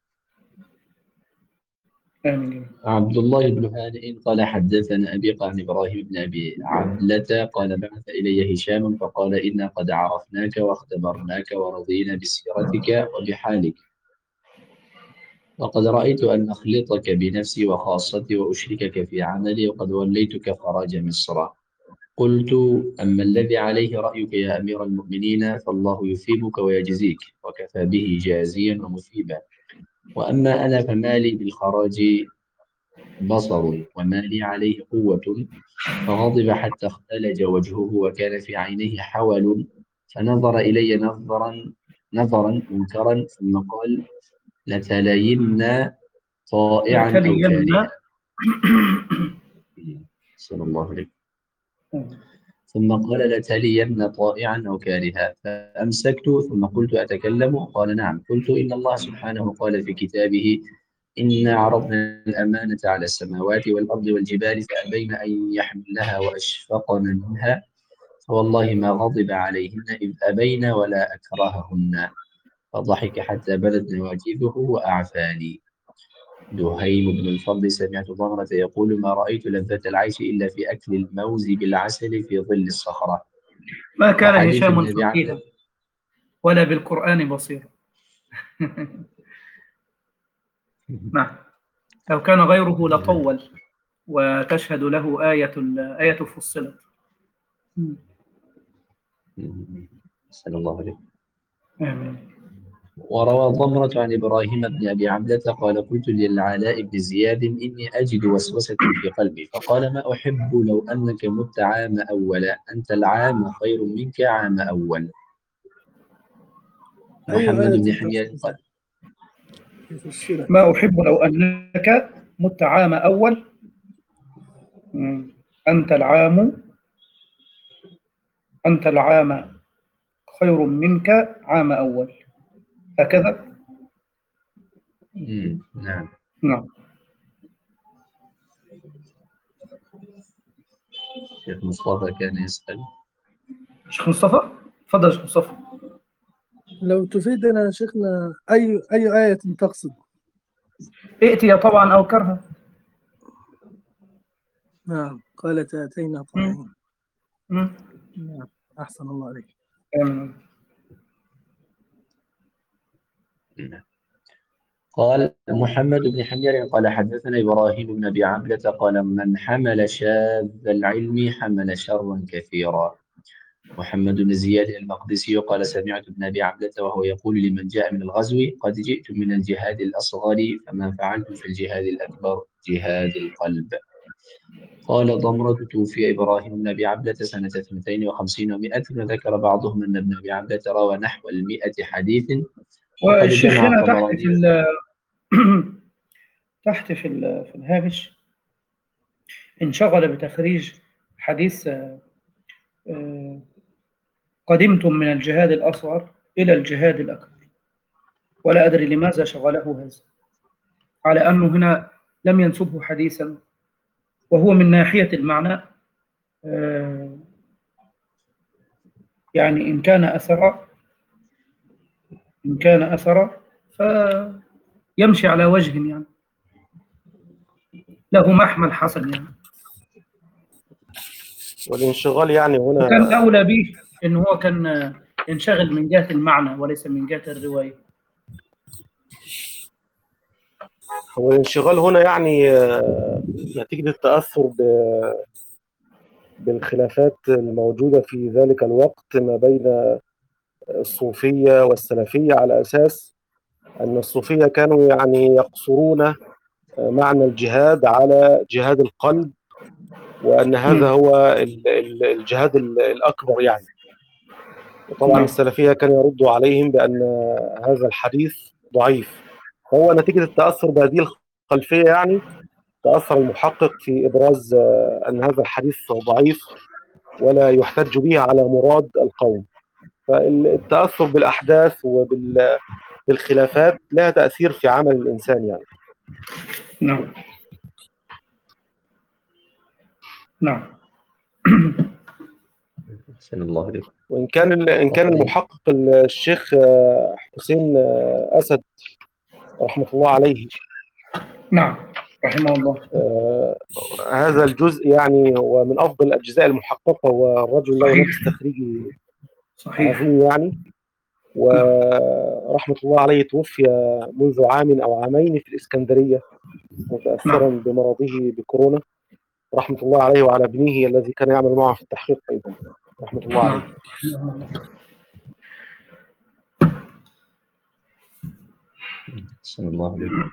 آمين. عبد الله بن هانئ قال حدثنا أبي عن إبراهيم بن أبي عبلة قال بعث إلي هشام فقال إنا قد عرفناك واختبرناك ورضينا بسيرتك وبحالك، وقد رأيت أن أخلطك بنفسي وخاصتي وأشركك في عملي، وقد وليتك خراج مصر. قلت أما الذي عليه رأيك يا أمير المؤمنين فالله يثيبك ويجزيك، وكفى به جازيا ومثيبا، وأما أنا فمالي بالخراج بصر ومالي عليه قوة. فغضب حتى اختلج وجهه وكان في عينيه حول، فنظر إلي نظرا نظرا منكرا ثم قال لتلين طائعا أو لتلين. كارها. صلى الله عليه. ثم قال لتلين طائعا أو كارها، فأمسكت ثم قلت أتكلم؟ قال نعم. قلت إن الله سبحانه قال في كتابه إنا عرضنا الأمانة على السماوات والأرض والجبال فأبين أن يحملنها وأشفقن منها، فوالله ما غضب عليهن إذ أبين ولا أكرههن. فضحك حتى بدت نواجذه وأعفاني. دهيم بن الفضل سمعت ضمرة يقول ما رأيت لذة العيش إلا في أكل الموز بالعسل في ظل الصخرة. ما كان وحديث هشام ابن أبي فقيها عبد ولا بالقرآن بصيرا. نعم، لو كان غيره لطول وتشهد له آية آية فصلت. صلى الله عليه. آمين. وروى ضمرة عن إبراهيم بن أبي عبدة قال قلت للعلاء بن زياد إني أجد وسوسة في قلبي، فقال ما أحب لو أنك مت عام أول، أنت العام خير منك عام أول. محمد بن حمير قال ما أحب لو أنك مت عام أول، أنت العام أنت العام خير منك عام أول، هكذا. نعم. نعم. شيخ مصطفى كان يسأل. شيخ مصطفى، تفضل شيخ مصطفى. لو تفيدنا يا شيخنا أي أي آية تقصد؟ ائتي طبعا أو كرها. نعم، قالت أتينا طائعين. نعم، أحسن الله عليك. آمين. قال محمد بن حمير قال حدثنا إبراهيم بن أبي عبلة قال من حمل شاذ العلم حمل شرا كثيرا. محمد بن زياد المقدسي قال سمعت ابن أبي عبلة وهو يقول لمن جاء من الغزو قد جئت من الجهاد الأصغر فما فعلت في الجهاد الأكبر جهاد القلب. قال ضمرة توفي إبراهيم بن أبي عبلة سنة اثنتين وخمسين ومائة، وذكر بعضهم أن ابن أبي عبلة روى نحو المئة حديث. وقد والشيخ جمع هنا تحت الطبراني في تحت في في الهامش انشغل بتخريج حديث قدمتم من الجهاد الأصغر إلى الجهاد الأكبر، ولا أدري لماذا شغله هذا، على أنه هنا لم ينسبه حديثا، وهو من ناحية المعنى يعني إن كان أثر إن كان أثر فيمشي على وجه يعني له محمل حسن يعني. والانشغال يعني هنا وكان أولى به إن هو كان ينشغل من جهة المعنى وليس من جهة الرواية. هو الانشغال هنا يعني نتيجة التأثر بالخلافات الموجودة في ذلك الوقت ما بين الصوفية والسلفية، على أساس أن الصوفية كانوا يعني يقصرون معنى الجهاد على جهاد القلب، وأن هذا هو ال- ال- الجهاد ال- الأكبر يعني. وطبعا نعم. السلفية كانوا يردوا عليهم بأن هذا الحديث ضعيف. هو نتيجة التأثر بهذه الخلفية يعني تأثر المحقق في إبراز آه، أن هذا الحديث ضعيف ولا يحتج به على مراد القوم. فالتأثر بالأحداث وبالخلافات لها تأثير في عمل الإنسان يعني. نعم. نعم. أحسن الله عليكم. وإن كان ال- إن كان المحقق الشيخ آه، حسين آه، أسد رحمة الله عليه نعم رحمه الله. آه، هذا الجزء يعني هو من أفضل الأجزاء المحققة، والرجل له صحيح. نفس تخريجي صحيح. عظيم يعني. ورحمة الله عليه توفي منذ عام أو عامين في الإسكندرية متأثرا نعم. بمرضه بكورونا. رحمة الله عليه وعلى ابنه الذي كان يعمل معه في التحقيق أيضا. رحمة الله عليه. نعم. رحمه الله. أحسن الله عليكم.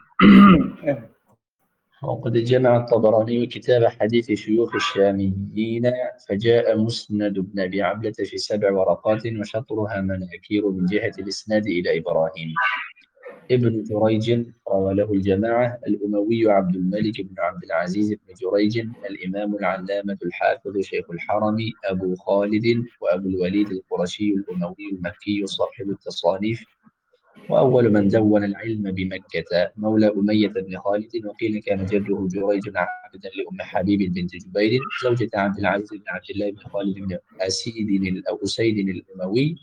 وقد جمع الطبراني كتاب حديث شيوخ الشاميين، فجاء مسند بن أبي عبلة في سبع ورقات وشطرها مناكير من جهة الإسناد إلى إبراهيم. ابن جريج روى له الجماعة: الأموي عبد الملك بن عبد العزيز بن جريج، الإمام العلامة الحافظ شيخ الحرم أبو خالد وأبو الوليد القرشي الأموي المكي صاحب التصانيف، وأول من دون العلم بمكة، مولى أمية بن خالد. وقيل كان جده جريج عبدا لأم حبيب بنت جبير زوجة عبد العزيز بن عبد الله بن خالد بن أسيد أو أسيد الأموي،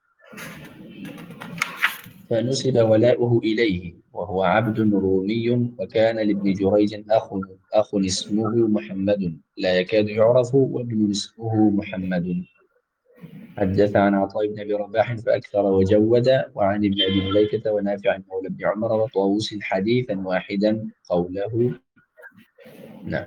فنسب ولاؤه إليه، وهو عبد رومي. وكان لابن جريج أخ أخ اسمه محمد لا يكاد يعرف، وابن اسمه محمد. حدث عن عطاء بن أبي رباح فأكثر وجود، وعن ابن أبي مليكة ونافع مولى بن عمر وطاووس حديثا واحدا قوله. نعم.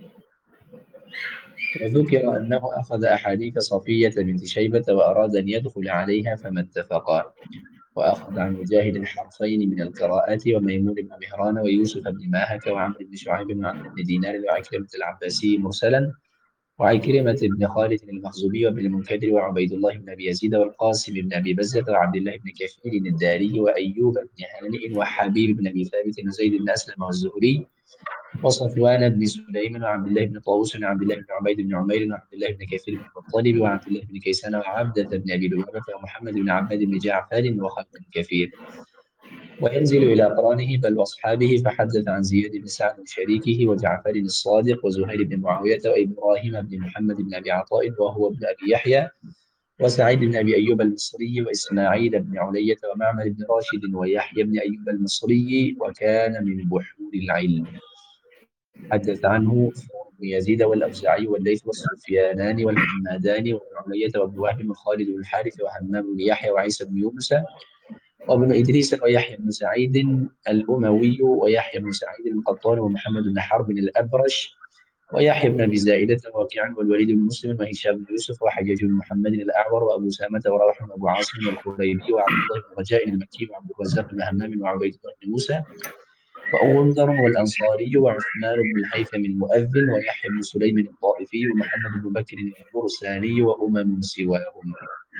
وذكر أنه أخذ أحاديث صفية بنت شيبة وأراد أن يدخل عليها فما اتفقا. وأخذ عن مجاهد الحرفين من القراءات، وميمون بن مهران ويوسف بن ماهك وعمرو بن شعيب وعمرو بن دينار وعكرمة العباسي مرسلا، وعكرمة بن خالد المخزومي وابن المنكدر وعبيد الله بن أبي يزيد والقاسم بن أبي بزة وعبد الله بن كثير الداري وأيوب بن هانئ وحبيب بن أبي ثابت وزيد بن أسلم والزهري وصفوان بن سليم وعبد الله بن طاووس وعبد الله بن عبيد بن عمير وعبد الله بن كثير بن المطلب وعبد الله بن كيسان وعبدة بن أبي لبابة ومحمد بن عباد بن جعفر وخلق كثير. وينزل إلى أقرانه بل وأصحابه، فحدث عن زياد بن سعد شريكه وجعفر الصادق وزهير بن معاوية وإبراهيم بن محمد بن أبي عطاء وهو ابن أبي يحيى وسعيد بن أبي أيوب المصري وإسماعيل بن علية ومعمر بن راشد ويحيى بن أيوب المصري، وكان من بحور العلم. حدث عنه بن يزيد والأوزاعي والليث والسفيانان والحمادان وابن علية وابن وهب وخالد بن الحارث وهمام بن يحيى وعيسى بن يونس وابن إدريس ويحيى بن سعيد الأموي ويحيى بن سعيد القطان ومحمد بن حرب الأبرش ويحيى بن أبي زائدة ووكيع والوليد بن مسلم وهشام بن يوسف وحجاج بن محمد الأعور وأبو سامة وروح وأبو عاصم والخريبي وعبد الله بن رجاء المكي وعبد الرزاق بن همام وعبيد الله بن موسى وأوندر والأنصاري وعثمان بن الهيثم المؤذن ويحيى بن سليم الطائفي ومحمد بن بكر البرساني وأمم سواهم.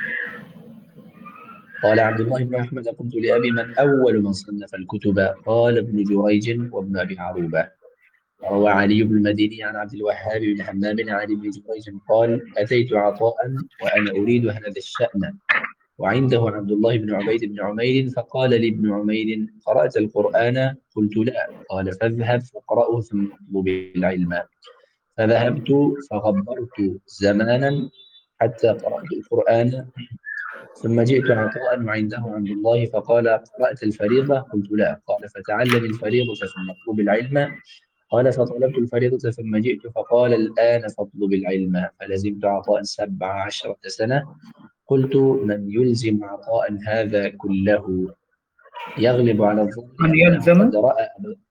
قال عبد الله بن أحمد: قلت لأبي: من أول من صنف الكتب؟ قال ابن جريج وابن أبي عروبة. روى علي بن المديني عن عبد الوهاب بن همام عن ابن جريج قال: أتيت عطاء وأنا أريد هذا الشأن وعنده عبد الله بن عبيد بن عمير، فقال لابن عمير: قرأت القرآن؟ قلت: لا. قال: فاذهب فاقرأه ثم اطلب العلم. فذهبت فغبرت زمانا حتى قرأت القرآن، ثم جئت عطاء وعنده عبد الله، فقال: قرأت الفريضة؟ قلت: لا. قال: فتعلم الفريضة ثم اطلب العلم. قال: فطلبت الفريضة ثم جئت، فقال: الآن فاطلب العلم. فلزمت عطاء سبع عشرة سنة. قلت: من يلزم عطاء هذا كله؟ يغلب على الظن من أنه قد يلزم رأى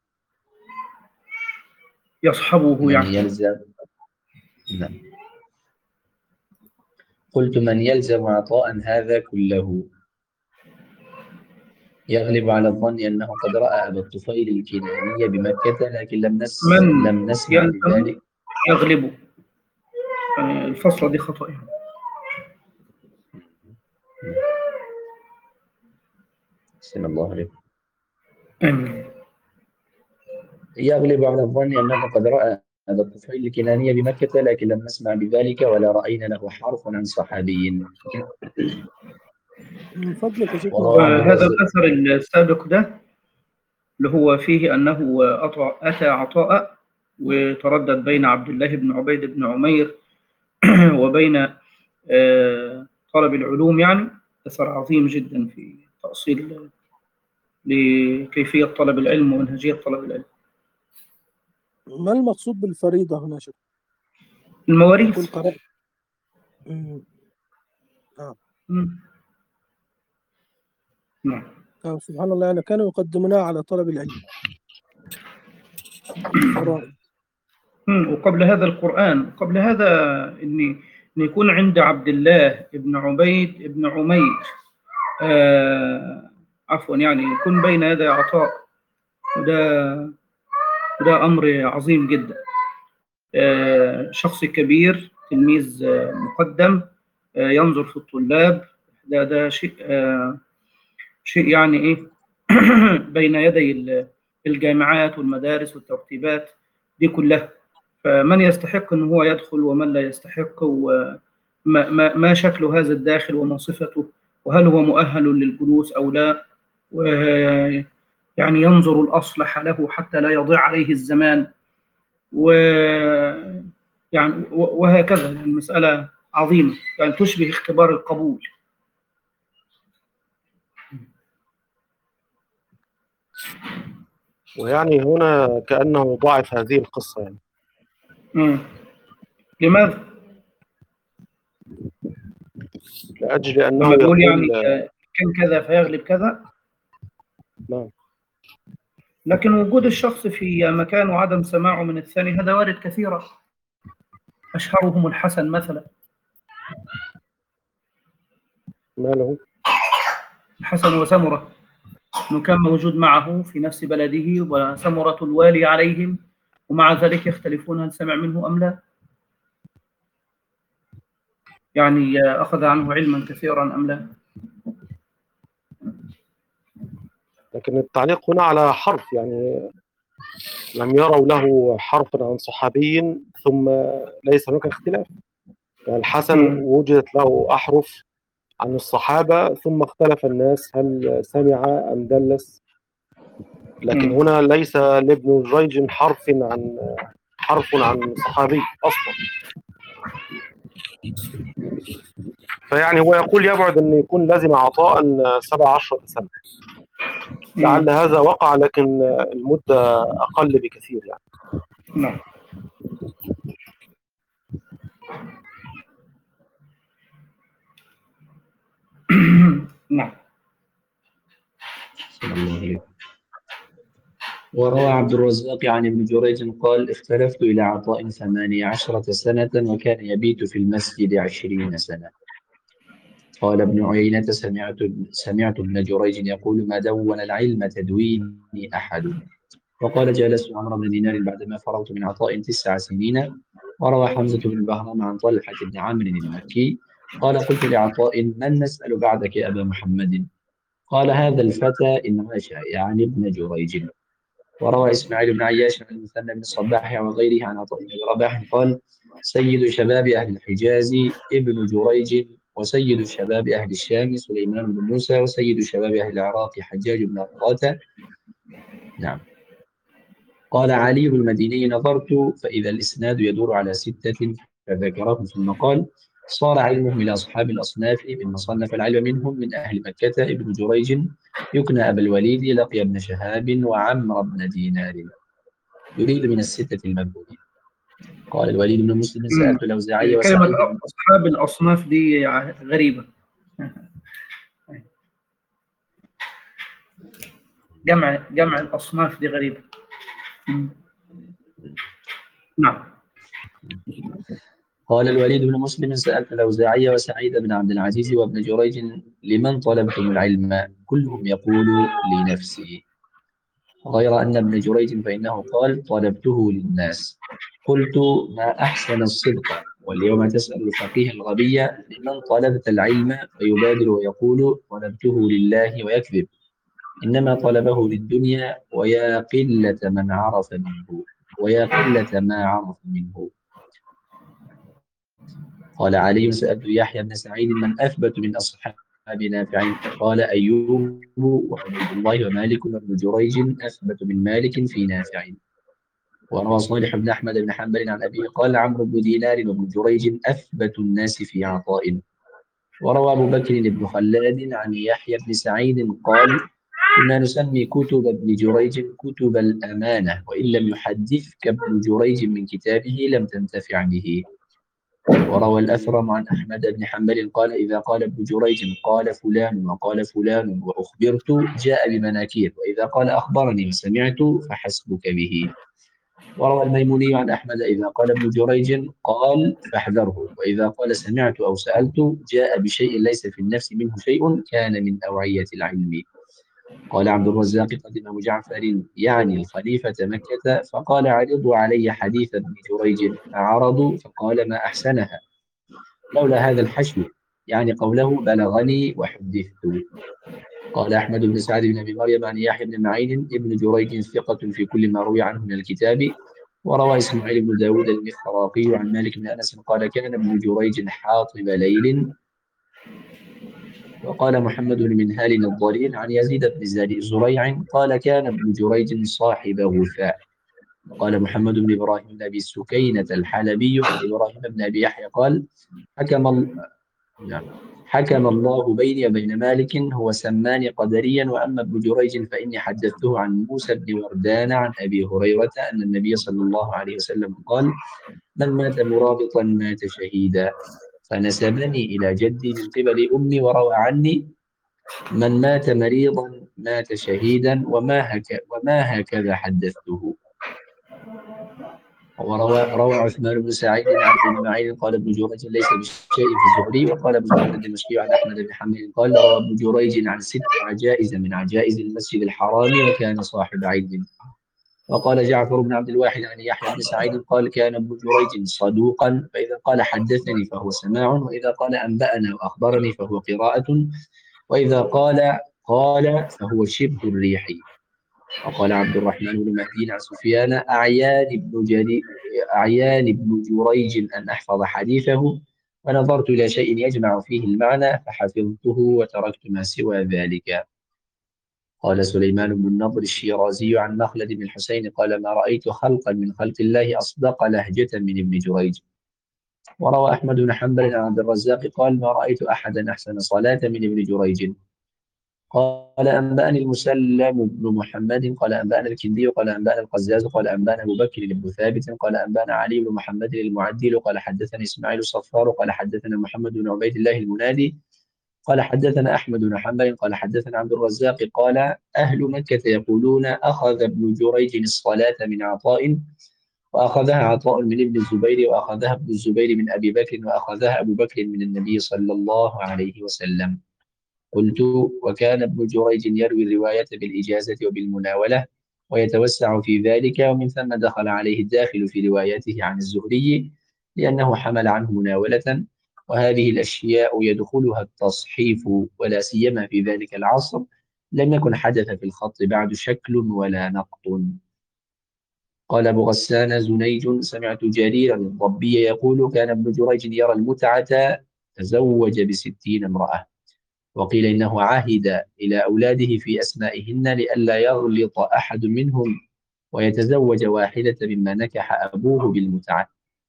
يصحبه من يعني. يلزم. نعم. قلت: من يلزم عطاء هذا كله؟ يغلب على الظن أنه قد رأى أبا الطفيل الكناني بمكة لكن لم نس من لم نسمع يلزم بذلك. يغلب، يعني الفصلة دي خطأ يعني. أحسن الله عليكم. آمين. يغلب على الظن أنه قد رأى أبا الطفيل الكناني بمكة لكن لم نسمع بذلك ولا رأينا له حرف عن صحابي. من فضلك يا شيخ وروى عبد وهذا الرزاق. الأثر السابق ده اللي هو فيه أنه أطع- أتى عطاء وتردد بين عبد الله بن عبيد بن عمير وبين آه، طلب العلوم، يعني أثر عظيم جدا في تأصيل لكيفية طلب العلم ومنهجية طلب العلم. ما المقصود بالفريضة هنا شيخ؟ يقول المواريث. قرأت. مم. آه. مم. نعم. آه، سبحان الله، يعني كانوا يقدمونها على طلب العلم الفرائض. مم. وقبل هذا القرآن، قبل هذا إن إن يكون عند عبد الله بن عبيد بن عمير آه عفوا يعني يكون بين يدي عطاء، وده وده أمر عظيم جدا. آه شخص كبير، تلميذ آه مقدم، آه ينظر في الطلاب، ده ده شيء آه شيء يعني إيه بين يدي ال- الجامعات والمدارس والترتيبات دي كلها. فمن يستحق أن هو يدخل ومن لا يستحق، وما ما ما شكل هذا الداخل وما صفته، وهل هو مؤهل للجلوس أو لا، ويعني ينظر الأصلح له حتى لا يضيع عليه الزمان، و يعني وهكذا. المسألة عظيمة، يعني تشبه اختبار القبول. ويعني هنا كأنه ضاعف هذه القصة يعني. مم. لماذا؟ لأجل أنه لما بيقول يعني يقول كان كذا فيغلب كذا. نعم. لكن وجود الشخص في مكان وعدم سماعه من الثاني هذا وارد كثيرا، أشهرهم الحسن مثلا. ما له؟ الحسن وسمرة، أنه كان موجود معه في نفس بلده وسمرة الوالي عليهم، ومع ذلك يختلفون هل سمع منه أم لا، يعني أخذ عنه علما كثيرا أم لا. لكن التعليق هنا على حرف، يعني لم يروا له حرفا عن صحابي ثم ليس هناك اختلاف. يعني الحسن مم. وجدت له أحرف عن الصحابة ثم اختلف الناس هل سمع أم دلس. لكن مم. هنا ليس لابن جريج حرف عن حرف عن صحابي أصلا. فيعني هو يقول يبعد أن يكون لازم عطاء سبع عشرة سنة. لعل مم. هذا وقع، لكن المدة أقل بكثير يعني. نعم. نعم. وروى عبد الرزاق عن ابن جريج قال اختلفت إلى عطاء ثمانية عشرة سنة وكان يبيت في المسجد عشرين سنة. قال ابن عيينة سمعت سمعت ابن جريج يقول ما دون العلم تدويني أحد. وقال جلست عمرو بن دينار بعدما فرغت من عطاء تسع سنين. وروى حمزة بن البهرام عن طلحة بن عمرو المكي قال قلت لعطاء من نسأل بعدك يا أبا محمد؟ قال هذا الفتى إن مشى يعني ابن جريج. وروى إسماعيل بن عياش عن المثنى بن الصباح وغيره عن عطاء بن رباح قال سيد شباب أهل الحجاز ابن جريج، وسيد شباب أهل الشام سليمان بن موسى، وسيد شباب أهل العراق حجاج بن عطاة. نعم. قال علي بن المديني نظرت فإذا الإسناد يدور على ستة فذكرهم ثم قال صار علمهم إلى أصحاب الأصناف من صنف العلم منهم من أهل مكة ابن جريج يكنى أبا الوليد لقي ابن شهاب وعمر بن دينار يريد من الستة المذكورين. قال الوليد بن مسلم سألت الأوزاعي كلمة وسعيد بن أصحاب الأصناف دي غريبة. جمع جمع الأصناف دي غريبة. نعم. قال الوليد بن مسلم سألت الأوزاعي وسعيد بن عبد العزيز وابن جريج لمن طلبتم العلم؟ كلهم يقول لنفسه، غير أن ابن جريج فإنه قال طلبته للناس. قلت ما أحسن الصدق، واليوم تسأل الفقيه الغبي لمن طلبت العلم فيبادر ويقول طلبته لله ويكذب، إنما طلبه للدنيا، ويا قلة من عرف منه ويا قلة ما عرف منه. قال علي سألت يحيى بن سعيد من أثبت من أصحاب نافع؟ قال أيوب وعبيد الله ومالك وابن جريج أثبت من مالك في نافع. وروى صالح بن أحمد بن حنبل عن أبيه قال عمرو بن دينار وابن جريج أثبت الناس في عطاء. وروى أبو بكر بن خلاد عن يحيى بن سعيد قال كنا نسمي كتب ابن جريج كتب الأمانة، وإن لم يحدثك ابن جريج من كتابه لم تنتفع به. وروى الأثرم عن أحمد بن حنبل قال إذا قال ابن جريج قال فلان وقال فلان وأخبرت جاء بمناكير، وإذا قال أخبرني وسمعت فحسبك به. وروى الميموني عن أحمد إذا قال ابن جريج قال فاحذره، وإذا قال سمعت أو سألت جاء بشيء ليس في النفس منه شيء كان من أوعية العلم. قال عبد الرزاق قدم أبو جعفر يعني الخليفة مكة فقال عرضوا علي حديث ابن جريج، فعرضوا فقال ما أحسنها لولا هذا الحشو، يعني قوله بلغني وحدثت. قال أحمد بن سعد بن أبي مريم عن يحيى بن معين ابن جريج ثقة في كل ما روي عنه من الكتاب. وروى إسماعيل بن داود المخراقي عن مالك بن أنس قال كان ابن جريج حاطب ليل. وقال محمد بن منهال الضرير عن يزيد بن زريع قال كان ابن جريج صاحب غثاء. وقال محمد بن إبراهيم بن أبي سكينة الحلبي عن إبراهيم بن أبي يحيى قال حكم ال... نعم. حكم الله بيني وبين مالك هو سماني قدريا، وأما ابن جريج فإني حدثته عن موسى بن وردان عن أبي هريرة أن النبي صلى الله عليه وسلم قال من مات مرابطا مات شهيدا، فنسبني إلى جدي من قبل أمي. وروى عني من مات مريضا مات شهيدا، وما, هك وما هكذا حدثته. وروى روى عثمان بن سعيد عن ابن معين قال ابن جريج ليس بشيء في الزهري. وقال ابو سعيد الدمشقي عن احمد بن حنبل قال روى ابن جريج عن ست عجائز من عجائز المسجد الحرام وكان صاحب علم. وقال جعفر بن عبد الواحد عن يحيى بن سعيد قال كان ابن جريج صدوقا، فاذا قال حدثني فهو سماع، واذا قال انبانا واخبرني فهو قراءه، واذا قال قال فهو شبه الريح. وقال عبد الرحمن بن مهدي عن سفيان أعيان ابن جري أعيان ابن جريج أن أحفظ حديثه، ونظرت إلى شيء يجمع فيه المعنى فحفظته وتركت ما سوى ذلك. قال سليمان بن النضر الشيرازي عن مخلد بن الحسين قال ما رأيت خلقا من خلق الله أصدق لهجة من ابن جريج. وروى أحمد بن حنبل عن عبد الرزاق قال ما رأيت أحدا أحسن صلاة من ابن جريج. قال أنبأني المسلم بن محمد قال أنبأنا الكندي قال أنبأنا القزاز قال أنبأنا أبو بكر بن ثابت قال أنبأنا علي بن محمد المعدل قال حدثني إسماعيل الصفار قال حدثنا محمد بن عبيد الله المنادي قال حدثنا أحمد بن حنبل قال حدثنا عبد الرزاق قال أهل مكة يقولون أخذ ابن جريج الصلاة من عطاء، وأخذها عطاء من ابن الزبير، وأخذها ابن الزبير من أبي بكر، وأخذها أبو بكر من النبي صلى الله عليه وسلم. قلت وكان ابن جريج يروي الرواية بالإجازة وبالمناولة ويتوسع في ذلك، ومن ثم دخل عليه الداخل في رواياته عن الزهري لأنه حمل عنه مناولة، وهذه الأشياء يدخلها التصحيف، ولا سيما في ذلك العصر لم يكن حدث في الخط بعد شكل ولا نقط. قال أبو غسان زنيج سمعت جريرا الضبي يقول كان ابن جريج يرى المتعة تزوج بستين امرأة، وقيل إنه عهد إلى أولاده في أسمائهن لئلا يغلط أحد منهم ويتزوج واحدة مما نكح أبوه بالمتعة.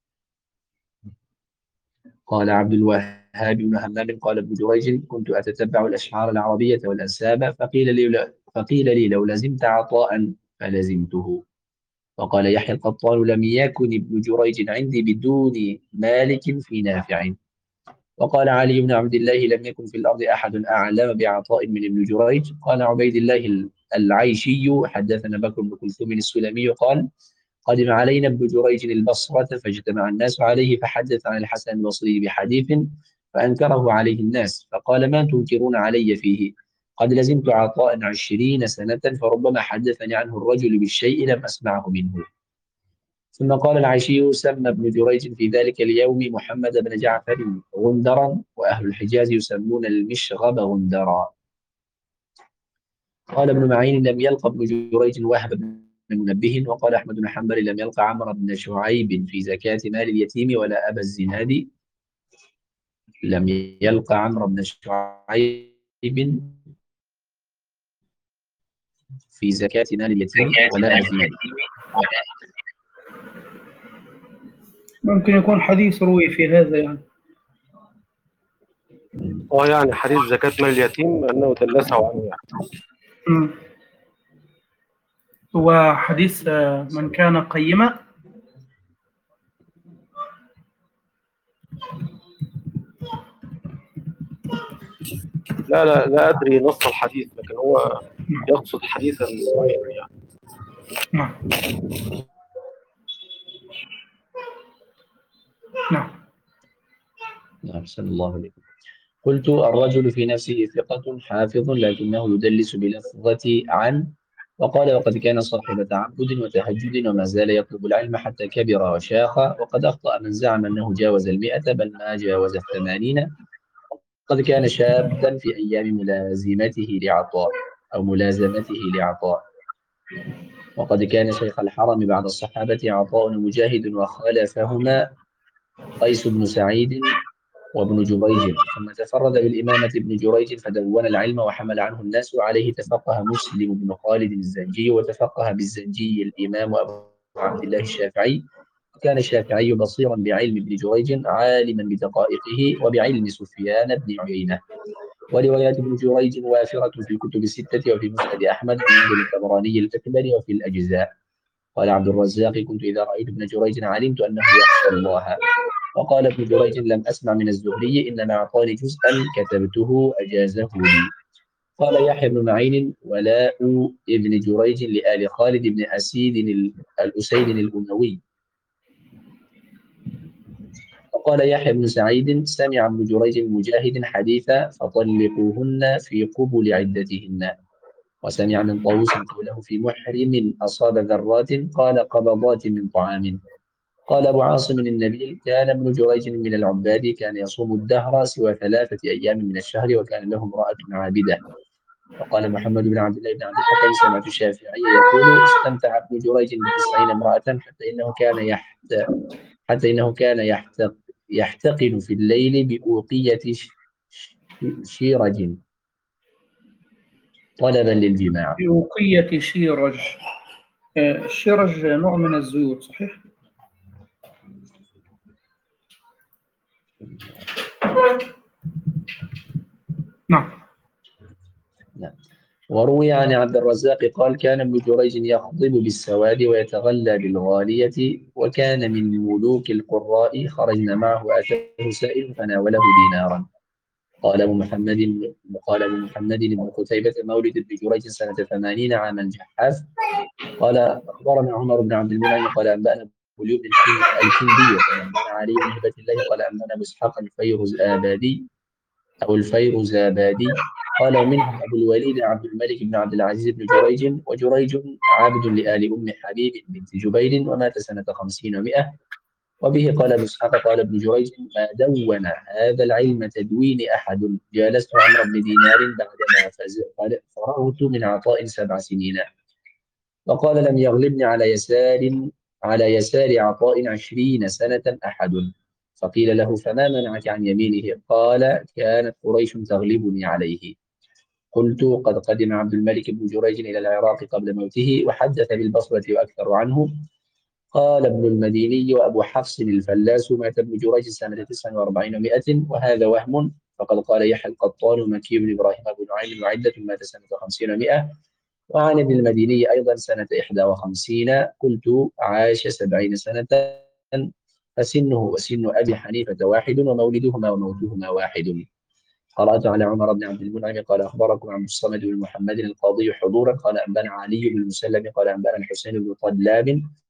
قال عبد الوهاب بن همام قال ابن جريج كنت أتتبع الأشعار العربية والأنساب فقيل لي, فقيل لي لو لزمت عطاء فلزمته. وقال يحيى القطان لم يكن ابن جريج عندي بدون مالك في نافع. وقال علي بن عبد الله لم يكن في الأرض أحد أعلم بعطاء من ابن جريج. قال عبيد الله العيشي حدثنا بكر بن كلثوم السلمي قال قدم علينا ابن جريج البصرة فاجتمع الناس عليه فحدث عن الحسن البصري بحديث فأنكره عليه الناس فقال ما تنكرون علي فيه قد لزمت عطاء عشرين سنة فربما حدثني عنه الرجل بالشيء لم أسمعه منه. ثم قال العشي سمى ابن جريج في ذلك اليوم محمد بن جعفر غندرا وأهل الحجاز يسمون المشغب غندرا. قال ابن معين لم يلق ابن جريج وهب بن منبه وقال أحمد بن حنبل لم يلق عمرو بن شعيب في زكاة مال اليتيم ولا أبا الزناد لم يلق عمرو بن شعيب في زكاة مال اليتيم ولا أبا الزناد. ممكن يكون حديث روي في هذا يعني. اه يعني حديث زكاة مال اليتيم أنه دلسه عنه يعني. مم. هو حديث آه، من كان قيما. لا لا لا أدري نص الحديث لكن هو يقصد حديثا معينا يعني. نعم نعم. نعم صلى الله عليه وسلم. قلت الرجل في نفسه ثقة حافظ لكنه يدلس بلفظة عن وقال وقد كان صاحب تعبد وتهجد وما زال يطلب العلم حتى كبر وشاخ وقد أخطأ من زعم أنه جاوز المئة بل ما جاوز الثمانين قد كان شابا في أيام ملازمته لعطاء أو ملازمته لعطاء وقد كان شيخ الحرم بعد الصحابة عطاء مجاهد وخالفهما قيس بن سعيد وابن جريج ثم تفرد بالإمامة ابن جريج فدون العلم وحمل عنه الناس وعليه تفقه مسلم بن خالد الزنجي وتفقه بالزنجي الإمام أبو عبد الله الشافعي كان الشافعي بصيرا بعلم ابن جريج عالما بدقائقه وبعلم سفيان بن عيينة وروايات ابن جريج وافرة في الكتب الستة وفي مسند أحمد وعند الطبراني الأكبر وفي الأجزاء. قال عبد الرزاق كنت إذا رأيت ابن جريج علمت أنه يخشى الله. وقال ابن جريج لم أسمع من الزهري إنما أعطاني جزءا كتبته أجازه لي. قال يحيى بن معين ولاء ابن جريج لآل خالد بن أسيد الأسيد الأموي. وقال يحيى بن سعيد سمع ابن جريج مجاهد حديثا فطلقوهن في قبل عدتهن. وسمع من طاووس قوله في محرم أصاب ذرات قال قبضات من طعام. قال أبو عاصم النبيل كان ابن جريج من العباد كان يصوم الدهر سوى ثلاثة أيام من الشهر وكان له امرأة عابدة. وقال محمد بن عبد الله بن عبد الحكم سمعت الشافعي يقول استمتع ابن جريج بتسعين امرأة حتى إنه كان يحت حتى إنه كان يحتق يحتقن في الليل بأوقية شيرج طلبا للجماع. بوقية شيرج. آه، الشيرج نوع من الزيوت صحيح؟ نعم. نعم. وروي عن عبد الرزاق قال كان ابن جريج يخضب بالسواد ويتغلى بالغالية وكان من ملوك القراء خرجنا معه وأتاه سائل فناوله دينارا. قال أبو محمد قال أبو محمد بن قتيبة مولد ابن جريج سنة ثمانين عاما جحاف. قال أخبرنا عمر بن عبد المنعم قال أنبأنا أبو اليوم الكندي قال أنبأنا علي بن هبة الله قال أنبأنا أبو إسحاق الفيروز آبادي أو الفيروزابادي قال ومنهم أبو الوليد عبد الملك بن عبد العزيز بن جريج وجريج عابد لآل أم حبيب بنت جبير ومات سنة خمسين ومئة. وبه قال أبو إسحاق قال ابن جريج ما دون هذا العلم تدوين أحد جالست عمرو بن دينار بعدما قال فرغت من عطاء سبع سنين. وقال لم يغلبني على يسار على يسار عطاء عشرين سنة أحد. فقيل له فما منعك عن يمينه قال كانت قريش تغلبني عليه. قلت قد قدم عبد الملك بن جريج إلى العراق قبل موته وحدث بالبصرة وأكثر عنه. قال ابن المديني وأبو حفص الفلاس مات ابن جريج سنة تسع وأربعين ومائة وهذا وهم فقد قال يحيى القطان ومكي بن إبراهيم بن نعيم وعدة مات سنة خمسين ومائة. وعن ابن المديني أيضا سنة إحدى وخمسين. قلت عاش سبعين سنة فسنه وسن أبي حنيفة واحد ومولدهما وموتهما واحد. قرأت على عمر بن عبد المنعم قال أخبركم عن الصمد بن محمد القاضي حضورا قال أنبأنا علي بن المسلم قال أنبأنا الحسين بن طلاب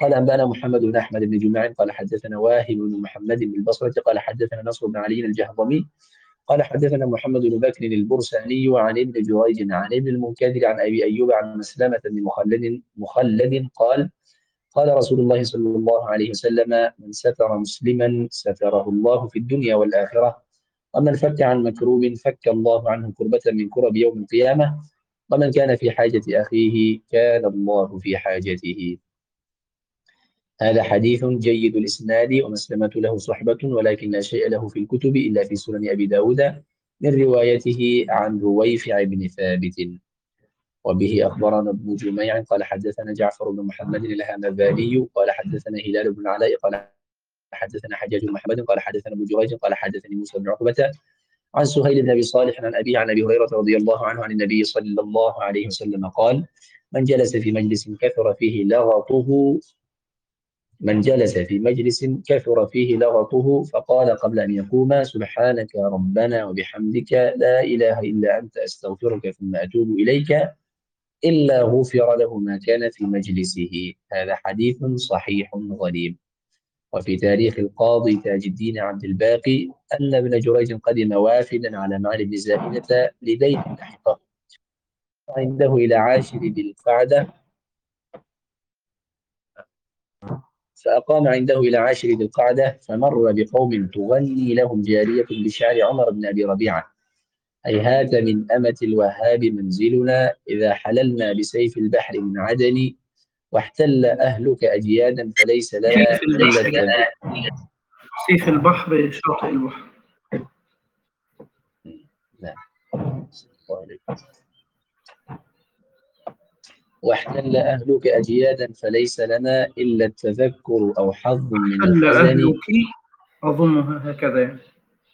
قال أنبأنا محمد بن أحمد بن جماع قال حدثنا واهب بن محمد بن البصرة قال حدثنا نصر بن علي الجهضمي قال حدثنا محمد بن بكر البرساني عن ابن جريج عن ابن المنكدر عن أبي أيوب عن مسلمة بن مخلد مخلد قال قال رسول الله صلى الله عليه وسلم من ستر مسلما ستره الله في الدنيا والآخرة ومن فك عن مكروب فك الله عنه كربة من كرب يوم القيامة ومن كان في حاجة أخيه كان الله في حاجته. هذا حديث جيد الإسناد ومسلمة له صحبة ولكن لا شيء له في الكتب إلا في سنن أبي داود من روايته عن رويفع بن ثابت. وبه أخبرنا ابن جميع قال حدثنا جعفر بن محمد الهمذاني قال حدثنا هلال بن علاء قال حدثنا حجاج بن محمد قال حدثنا ابن جريج قال حدثني موسى بن عقبة عن سهيل بن أبي صالح عن أبيه عن أبي هريرة رضي الله عنه عن النبي صلى الله عليه وسلم قال من جلس في مجلس كثر فيه لغطه من جلس في مجلس كثر فيه لغطه فقال قبل أن يقوم سبحانك ربنا وبحمدك لا إله إلا أنت أستغفرك ثم أتوب إليك إلا غفر له ما كان في مجلسه. هذا حديث صحيح غريب. وفي تاريخ القاضي تاج الدين عبد الباقي أن ابن جريج قدم وافدا على معن بن زائدة لبيت لحقه عنده إلى عاشر ذي القعدة فأقام عنده إلى عاشر ذي القعدة فمر بقوم تغني لهم جارية بشعر عمر بن أبي ربيعة هيهات من أمة الوهاب منزلنا إذا حللنا بسيف البحر من عدن واحتل أهلك أجيادا فليس لنا إلا التذكر. سيف البحر شاطئ البحر. نعم. واحتل أهلك أجيادا فليس لنا إلا التذكر أو حظ من احتل الحزن. أهلك أظنها هكذا يعني.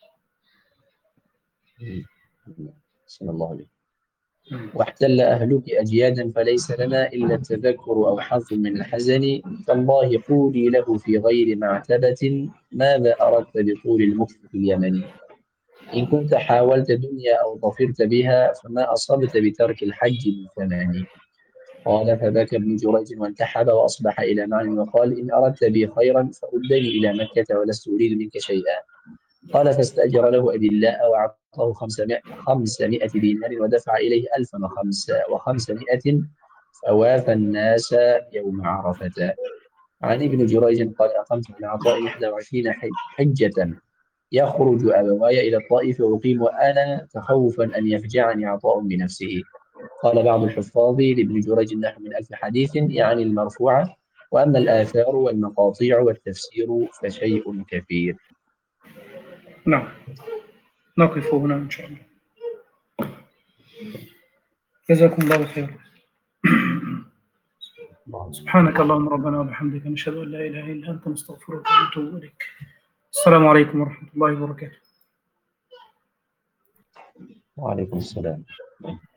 صلى الله عليه. واحتل أهلك أجيادا فليس لنا إلا التذكر أو حظ من الحزن فالله قولي له في غير معتبة ماذا أردت بطول المكث في اليمن إن كنت حاولت دنيا أو ظفرت بها فما أصبت بترك الحج من ثمن. قال فبكى ابن جريج وانتحب وأصبح إلى معنى وقال إن أردت بي خيرا فأدني إلى مكة ولست أريد منك شيئا. قال فاستأجر له أدلاء وأعطاه خمسمائة, خمسمائة دينار ودفع إليه ألفا وخمسمائة فوافى الناس يوم عرفة. عن ابن جريج قال أقمت من عطاء إحدى وعشرين حجة يخرج أبواي إلى الطائف وأقيم وأنا تخوفا أن يفجعني عطاء بنفسه. قال بعض الحفاظ لابن جريج نحو من ألف حديث يعني المرفوعة وأما الآثار والمقاطيع والتفسير فشيء كثير. نعم نقف هنا إن شاء الله. جزاكم الله خير. سبحانك اللهم ربنا وبحمدك نشهد أن لا إله إلا أنت نستغفرك ونتوب إليك. السلام عليكم ورحمة الله وبركاته. وعليكم السلام.